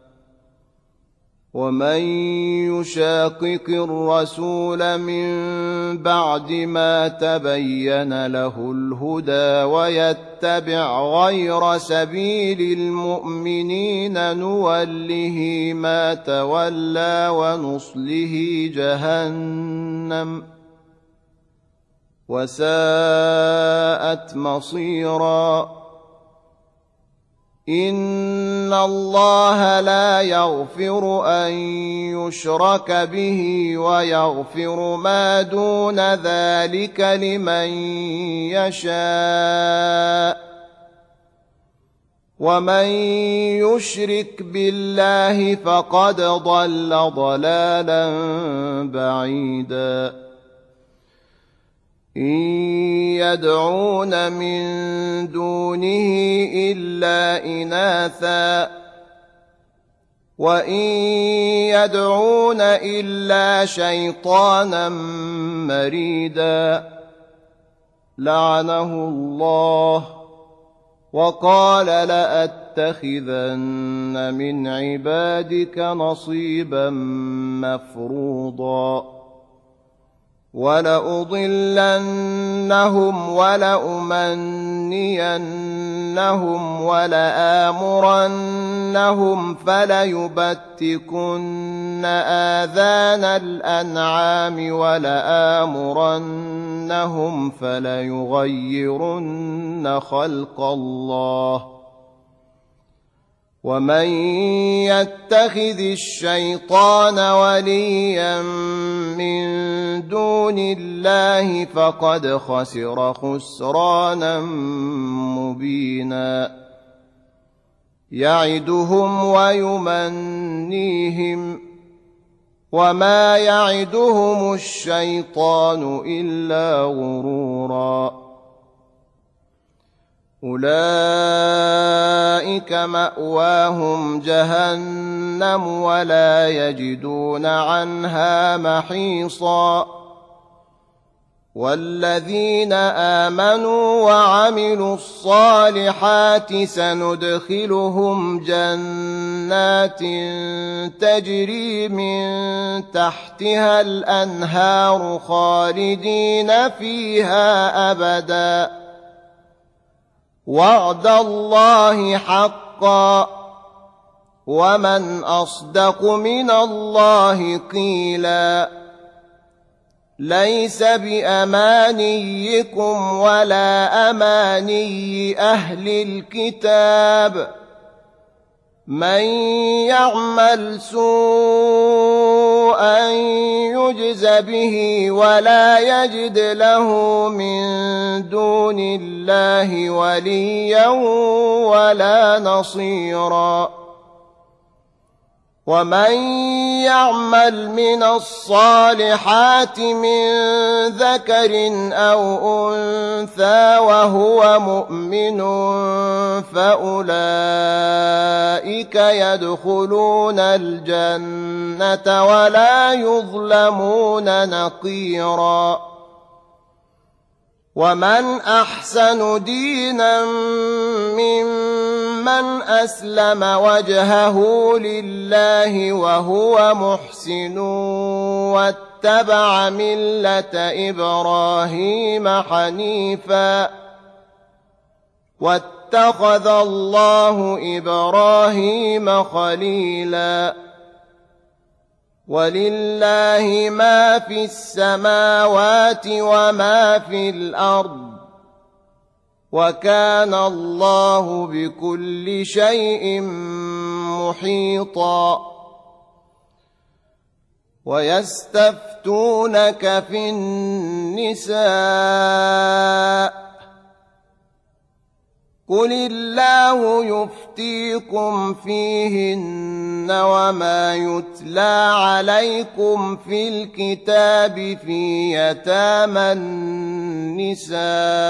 ومن يشاقق الرسول من بعد ما تبين له الهدى ويتبع غير سبيل المؤمنين نوله ما تولى ونصله جهنم وساءت مصيرا إن الله لا يغفر أن يشرك به ويغفر ما دون ذلك لمن يشاء ومن يشرك بالله فقد ضل ضلالا بعيدا إن يدعون من دونه إلا إناثا وإن يدعون إلا شيطانا مريدا لعنه الله وقال لأتخذن من عبادك نصيبا مفروضا ولأضلنهم ولأمنينهم ولآمرنهم فليبتكن آذان الأنعام ولآمرنهم فليغيرن خلق الله ومن يتخذ الشيطان وليا من دون الله فقد خسر خسرانا مبينا يعدهم ويمنيهم وما يعدهم الشيطان إلا غرورا أولئك مأواهم جهنم ولا يجدون عنها محيصا والذين آمنوا وعملوا الصالحات سندخلهم جنات تجري من تحتها الأنهار خالدين فيها أبدا وعد الله حقا ومن أصدق من الله قيلا ليس بأمانيكم ولا أماني أهل الكتاب من يعمل سوءا يجز به ولا يجد له من دون الله وليا ولا نصيرا ومن يعمل من الصالحات من ذكر أو أنثى وهو مؤمن فأولئك يدخلون الجنة ولا يظلمون نقيرا ومن أحسن دينا ممن أسلم وجهه لله وهو محسن واتبع ملة إبراهيم حنيفا واتخذ الله إبراهيم خليلا ولله ما في السماوات وما في الأرض وكان الله بكل شيء محيطا ويستفتونك في النساء قل الله يفتيكم فيهن وما يتلى عليكم في الكتاب في يتامى النساء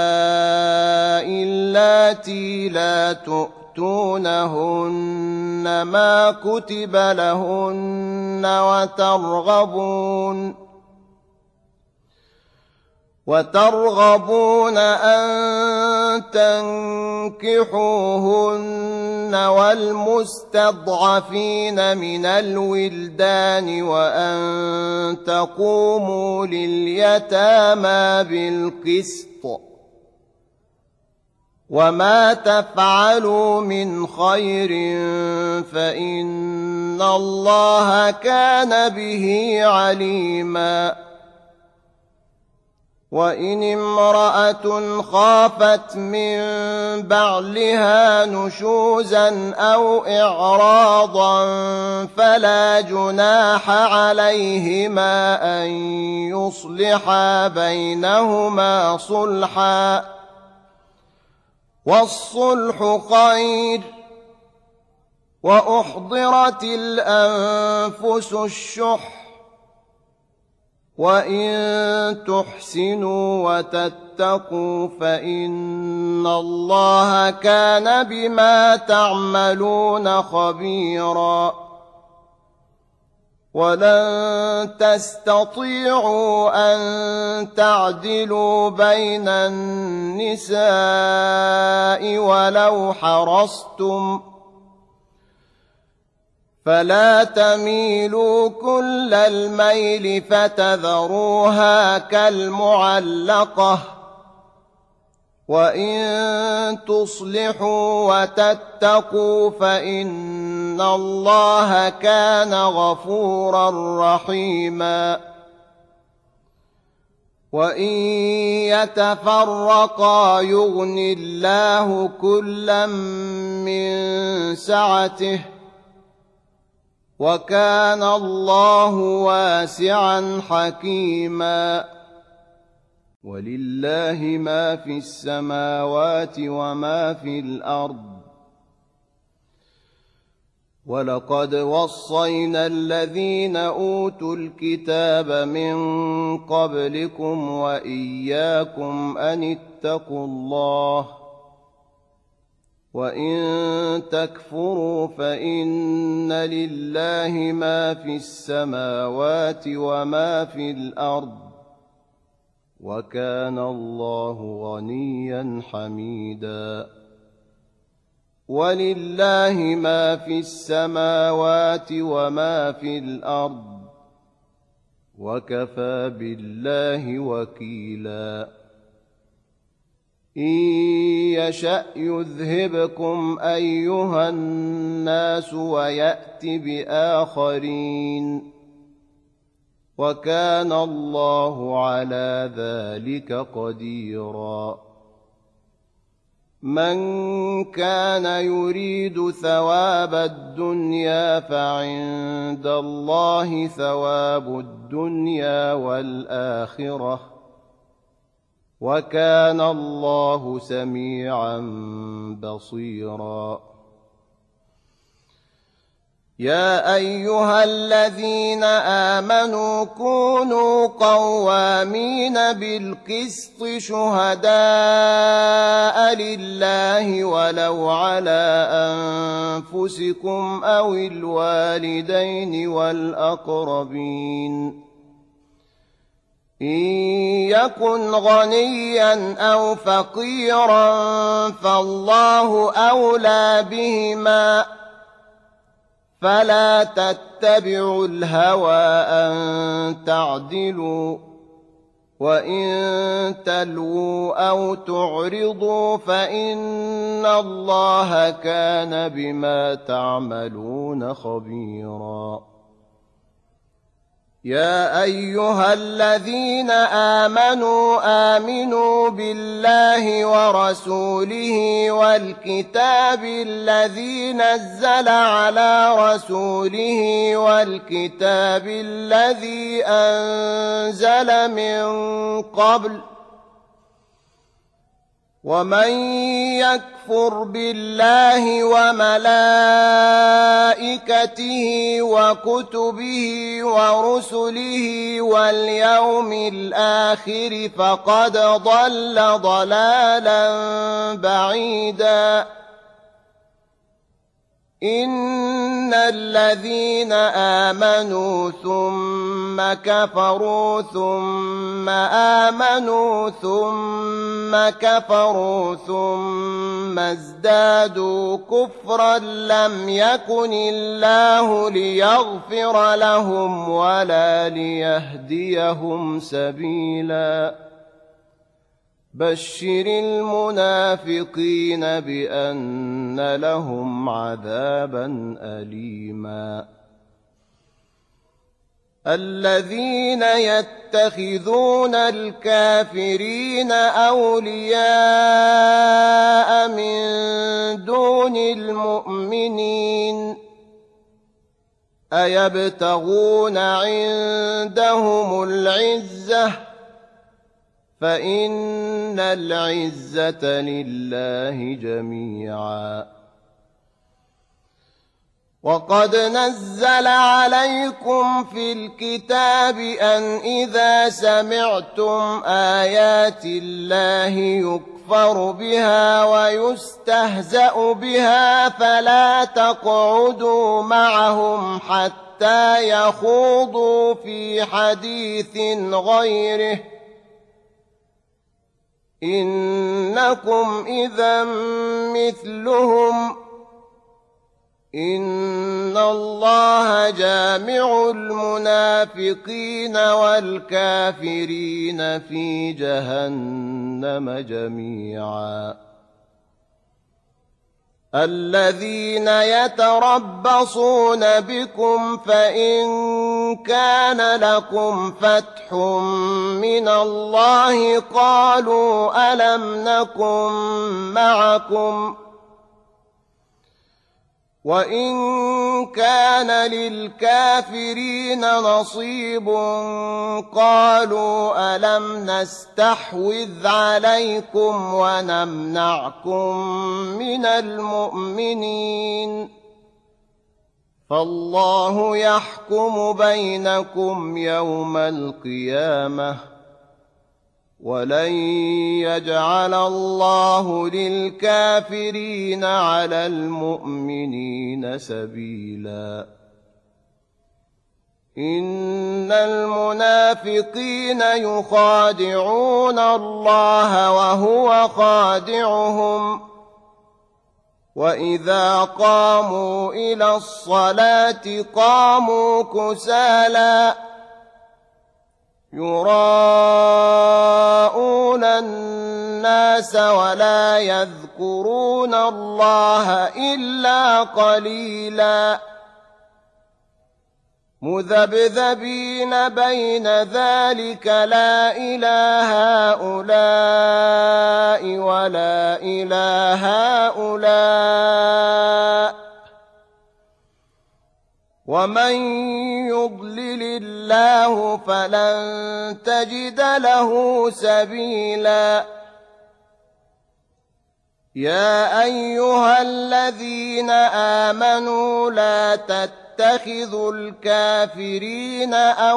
اللاتي لا تؤتونهن ما كتب لهن وترغبون وترغبون أن تنكحوهن والمستضعفين من الولدان وأن تقوموا لليتامى بالقسط وما تفعلوا من خير فإن الله كان به عليما وإن امرأة خافت من بعلها نشوزا أو إعراضا فلا جناح عليهما أن يصلحا بينهما صلحا والصلح خير وأحضرت الأنفس الشح وإن تحسنوا وتتقوا فإن الله كان بما تعملون خبيرا ولن تستطيعوا أن تعدلوا بين النساء ولو حرصتم فلا تميلوا كل الميل فتذروها كالمعلقة وإن تصلحوا وتتقوا فإن الله كان غفورا رحيما وإن يتفرقا يغن الله كلا من سعته وكان الله واسعا حكيما ولله ما في السماوات وما في الأرض ولقد وصينا الذين أوتوا الكتاب من قبلكم وإياكم أن اتقوا الله وإن تكفروا فإن لله ما في السماوات وما في الأرض وكان الله غنيا حميدا ولله ما في السماوات وما في الأرض وكفى بالله وكيلا إن يشأ يذهبكم أيها الناس ويأت بآخرين وكان الله على ذلك قديرا من كان يريد ثواب الدنيا فعند الله ثواب الدنيا والآخرة وكان الله سميعا بصيرا يا أيها الذين آمنوا كونوا قوامين بالقسط شهداء لله ولو على أنفسكم أو الوالدين والأقربين إن يكن غنيا أو فقيرا فالله أولى بهما فلا تتبعوا الهوى أن تعدلوا وإن تلووا أو تعرضوا فإن الله كان بما تعملون خبيرا يا أيها الذين آمنوا آمنوا بالله ورسوله والكتاب الذي نزل على رسوله والكتاب الذي أنزل من قبل ومن يكفر بالله وملائكته وكتبه ورسله واليوم الآخر فقد ضل ضلالا بعيدا إن الذين آمنوا ثم كفروا ثم آمنوا ثم كفروا ثم ازدادوا كفرا لم يكن الله ليغفر لهم ولا ليهديهم سبيلا بشر المنافقين بأن لهم عذابا أليما الذين يتخذون الكافرين أولياء من دون المؤمنين أيبتغون عندهم العزة فإن العزة لله جميعا وقد نزل عليكم في الكتاب أن إذا سمعتم آيات الله يكفر بها ويستهزأ بها فلا تقعدوا معهم حتى يخوضوا في حديث غيره إنكم إذا مثلهم إن الله جامع المنافقين والكافرين في جهنم جميعا الذين يتربصون بكم فإن كان لكم فتح من الله قالوا ألم نكن معكم وإن كان للكافرين نصيب قالوا ألم نستحوذ عليكم ونمنعكم من المؤمنين فالله يحكم بينكم يوم القيامة ولن يجعل الله للكافرين على المؤمنين سبيلا إن المنافقين يخادعون الله وهو خادعهم وإذا قاموا إلى الصلاة قاموا كسالى يراءون الناس ولا يذكرون الله إلا قليلا مذبذبين بين ذلك لا إله هؤلاء ولا إله هؤلاء ومن يضلل الله فلن تجد له سبيلا يا أيها الذين آمنوا لا تتخذوا الكافرين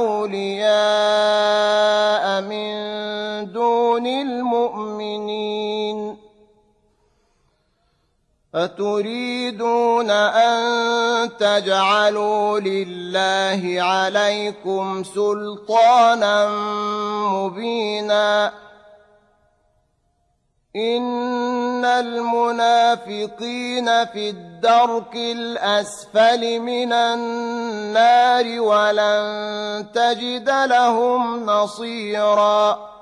أولياء من دون المؤمنين أتريدون أن تجعلوا لله عليكم سلطانا مبينا إن المنافقين في الدرك الأسفل من النار ولن تجد لهم نصيرا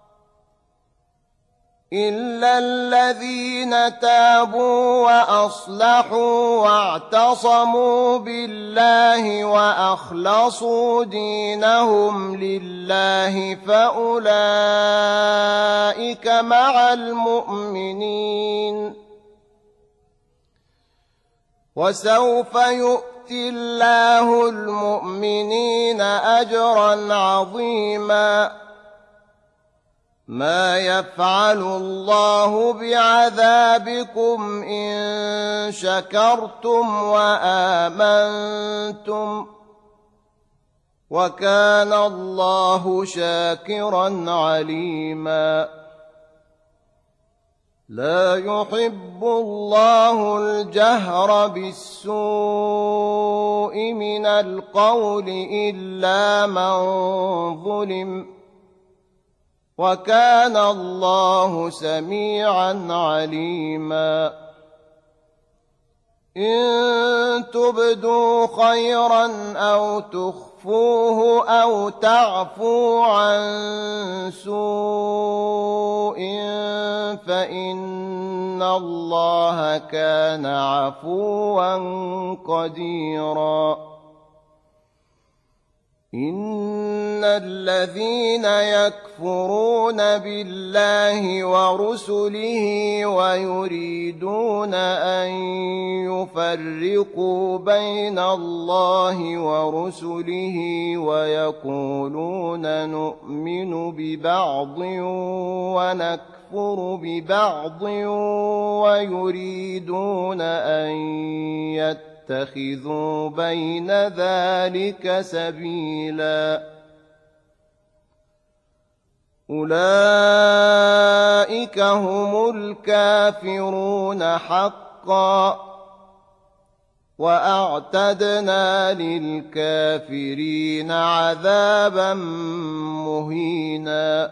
إلا الذين تابوا وأصلحوا واعتصموا بالله وأخلصوا دينهم لله فأولئك مع المؤمنين وسوف يؤتي الله المؤمنين أجرا عظيما ما يفعل الله بعذابكم إن شكرتم وآمنتم وكان الله شاكرا عليما لا يحب الله الجهر بالسوء من القول إلا من ظلم وكان الله سميعا عليما إن تبدوا خيرا أو تخفوه أو تعفوا عن سوء فإن الله كان عفوا قديرا إن الذين يكفرون بالله ورسله ويريدون أن يفرقوا بين الله ورسله ويقولون نؤمن ببعض ونكفر ببعض ويريدون أن يتقوا اتخذوا بين ذلك سبيلا أولئك هم الكافرون حقا وأعتدنا للكافرين عذابا مهينا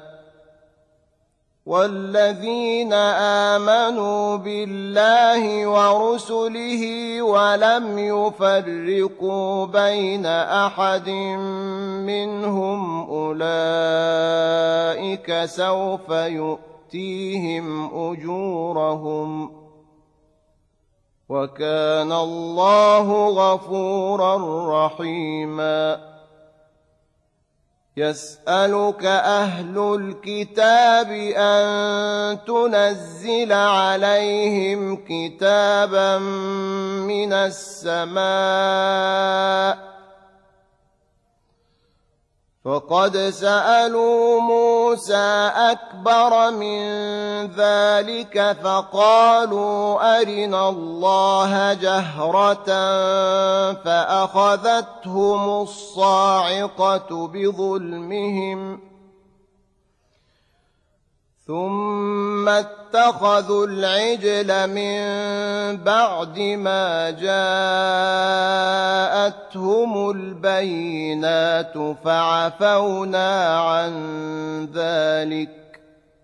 والذين آمنوا بالله ورسله ولم يفرقوا بين أحد منهم أولئك سوف يؤتيهم أجورهم وكان الله غفورا رحيما يسألك أهل الكتاب أن تنزل عليهم كتابا من السماء فقد سألوا موسى أكبر من ذلك فقالوا أرنا الله جهرة فأخذتهم الصاعقة بظلمهم ثم اتخذوا العجل من بعد ما جاءتهم البينات فعفونا عن ذلك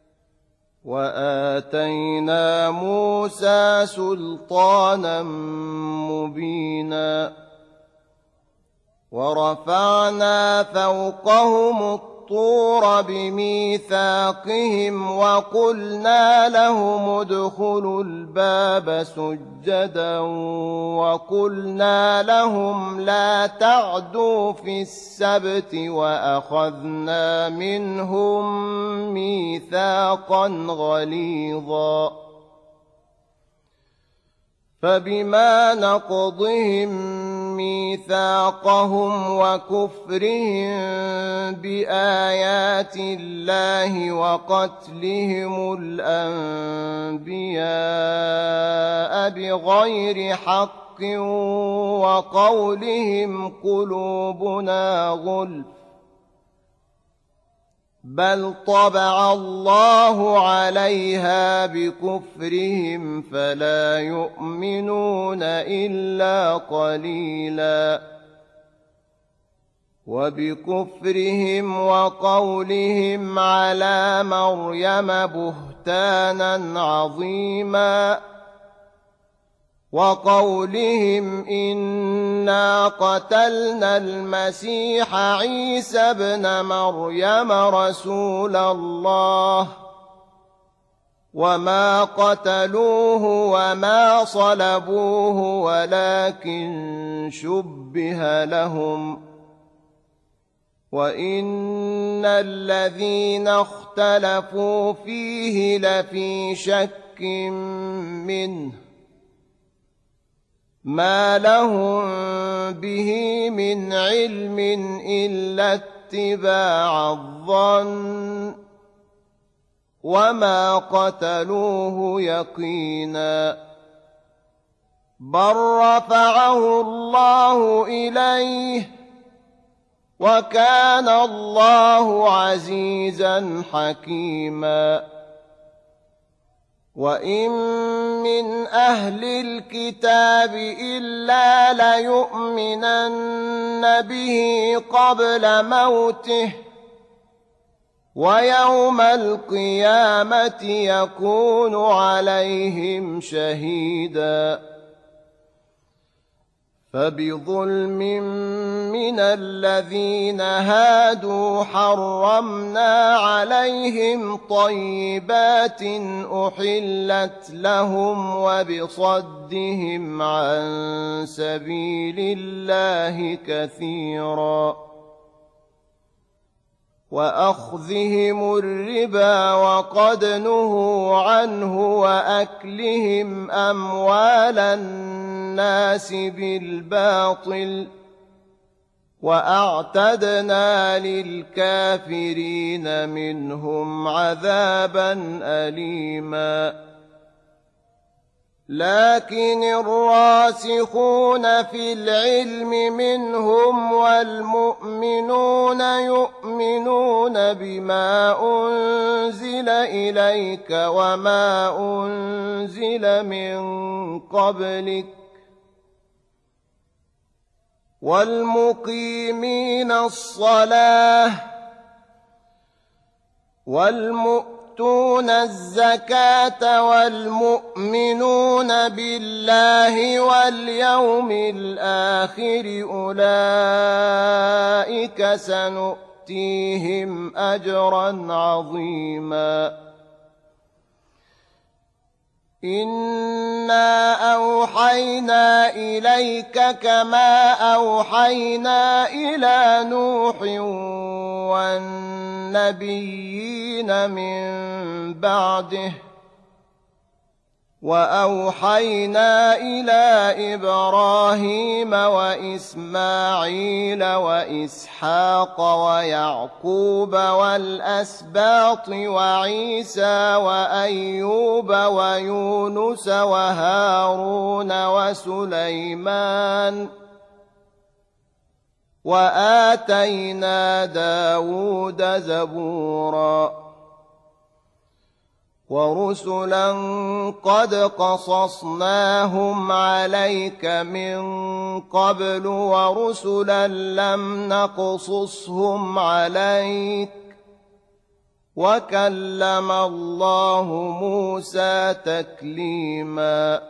وآتينا موسى سلطانا مبينا ورفعنا فوقهم الطور بميثاقهم وقلنا لهم ادخلوا الباب سجدا وقلنا لهم لا تعدوا في السبت وأخذنا منهم ميثاقا غليظا فبما نقضهم ميثاقهم وكفرهم بآيات الله وقتلهم الأنبياء بغير حق وقولهم قلوبنا غلف بل طبع الله عليها بكفرهم فلا يؤمنون إلا قليلا وبكفرهم وقولهم على مريم بهتانا عظيما وقولهم إنا قتلنا المسيح عيسى ابن مريم رسول الله وما قتلوه وما صلبوه ولكن شبه لهم وإن الذين اختلفوا فيه لفي شك منه ما لهم به من علم إلا اتباع الظن وما قتلوه يقينا بل رفعه الله إليه وكان الله عزيزا حكيما وإن من أهل الكتاب إلا ليؤمنن به قبل موته ويوم القيامة يكون عليهم شهيدا فبظلم من الذين هادوا حرمنا عليهم طيبات أحلت لهم وبصدهم عن سبيل الله كثيرا وأخذهم الربا وقد نهوا عنه وأكلهم أموال الناس بالباطل وأعتدنا للكافرين منهم عذابا أليما لكن الراسخون في العلم منهم والمؤمنون يؤمنون بما أنزل إليك وما أنزل من قبلك والمقيمين الصلاة والمؤتون الزكاة والمؤمنون بالله واليوم الآخر أولئك سنؤتيهم أجرا عظيما إنا أوحينا إليك كما أوحينا إلى نوح والنبيين من بعده وأوحينا إلى إبراهيم وإسماعيل وإسحاق ويعقوب والأسباط وعيسى وأيوب ويونس وهارون وسليمان وآتينا داود زبورا ورسلا قد قصصناهم عليك من قبل ورسلا لم نقصصهم عليك وكلم الله موسى تكليما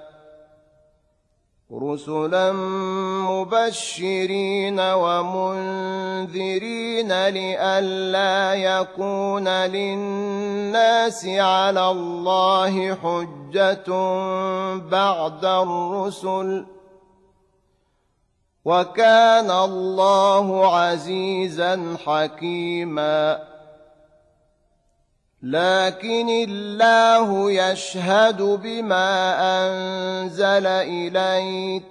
رسلا مبشرين ومنذرين لئلا يكون للناس على الله حجة بعد الرسل وكان الله عزيزا حكيما لكن الله يشهد بما أنزل إليك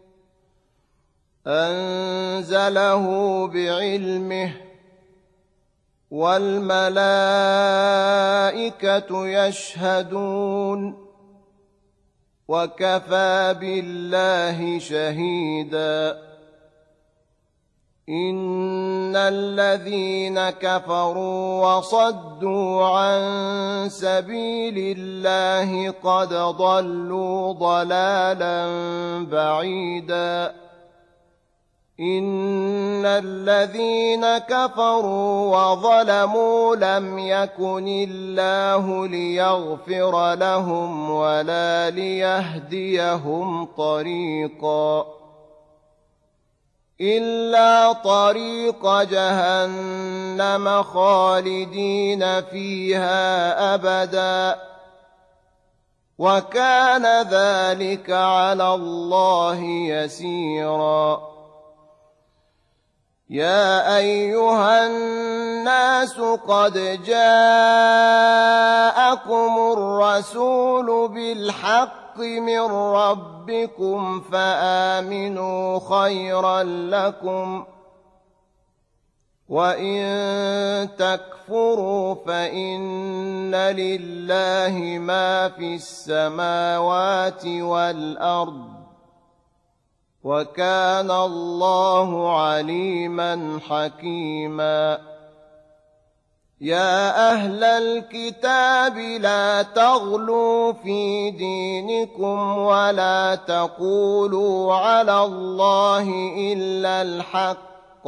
أنزله بعلمه والملائكة يشهدون وكفى بالله شهيدا إن الذين كفروا وصدوا عن سبيل الله قد ضلوا ضلالا بعيدا إن الذين كفروا وظلموا لم يكن الله ليغفر لهم ولا ليهديهم طريقا إلا طريق جهنم خالدين فيها أبدا وكان ذلك على الله يسيرا يا أيها الناس قد جاءكم الرسول بالحق من ربكم فآمنوا خيرا لكم وإن تكفروا فإن لله ما في السماوات والأرض وكان الله عليما حكيما يا أهل الكتاب لا تغلوا في دينكم ولا تقولوا على الله إلا الحق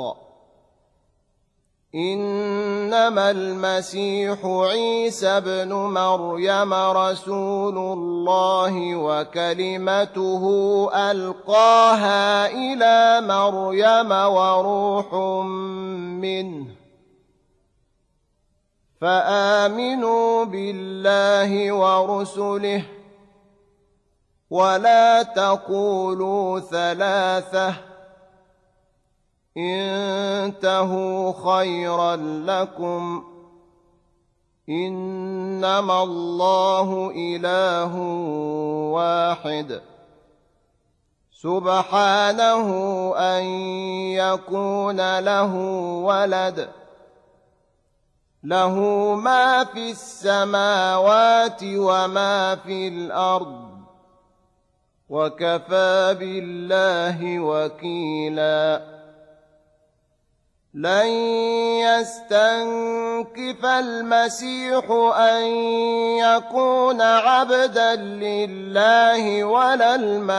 إنما المسيح عيسى ابن مريم رسول الله وكلمته ألقاها إلى مريم وروح منه فآمنوا بالله ورسله ولا تقولوا ثلاثة انتهوا خيرا لكم إنما الله إله واحد سبحانه أن يكون له ولد له ما في السماوات وما في الأرض وكفى بالله وكيلا لن يستنكف المسيح أن يكون عبدا لله ولا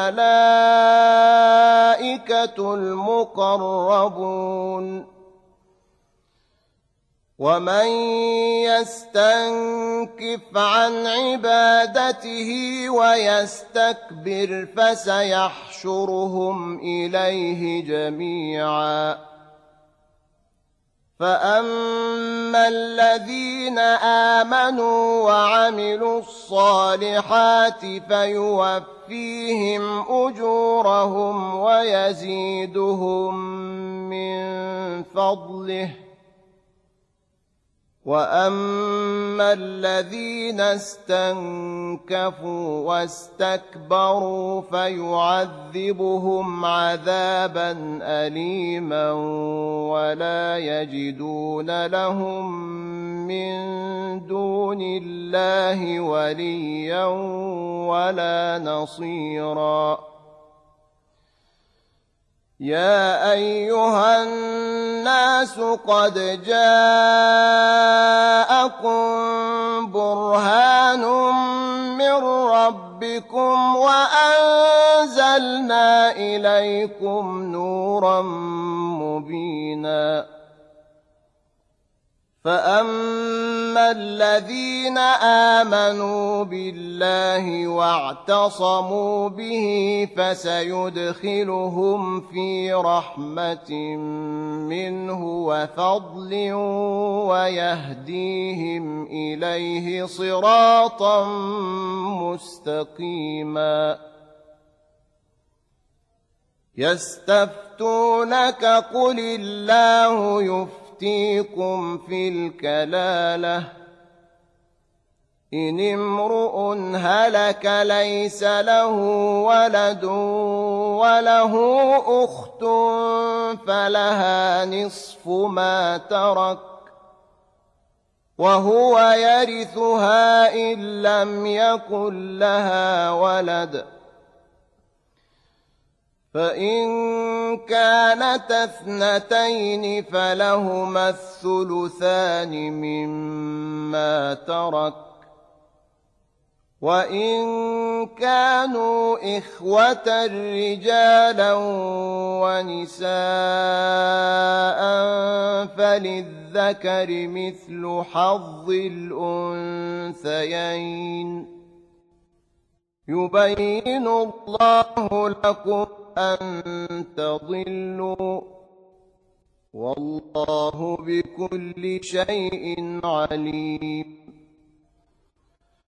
الملائكة المقربون ومن يستنكف عن عبادته ويستكبر فسيحشرهم إليه جميعا فأما الذين آمنوا وعملوا الصالحات فيوفيهم أجورهم ويزيدهم من فضله وأما الذين استنكفوا واستكبروا فيعذبهم عذابا أليما ولا يجدون لهم من دون الله وليا ولا نصيرا يا أيها الناس قد جاءكم برهان من ربكم وأنزلنا إليكم نورا مبينا فأما الذين آمنوا بالله واعتصموا به فسيدخلهم في رحمة منه وفضل ويهديهم إليه صراطا مستقيما يستفتونك قل الله يفتيكم يفتيكم في الكلالة إن امرؤ هلك ليس له ولد وله أخت فلها نصف ما ترك وهو يرثها إن لم يكن لها ولد فإن كانت اثنتين فلهما الثلثان مما ترك وإن كانوا إخوة رجالا ونساء فللذكر مثل حظ الأنثيين يبين الله لكم أن تضلوا والله بكل شيء عليم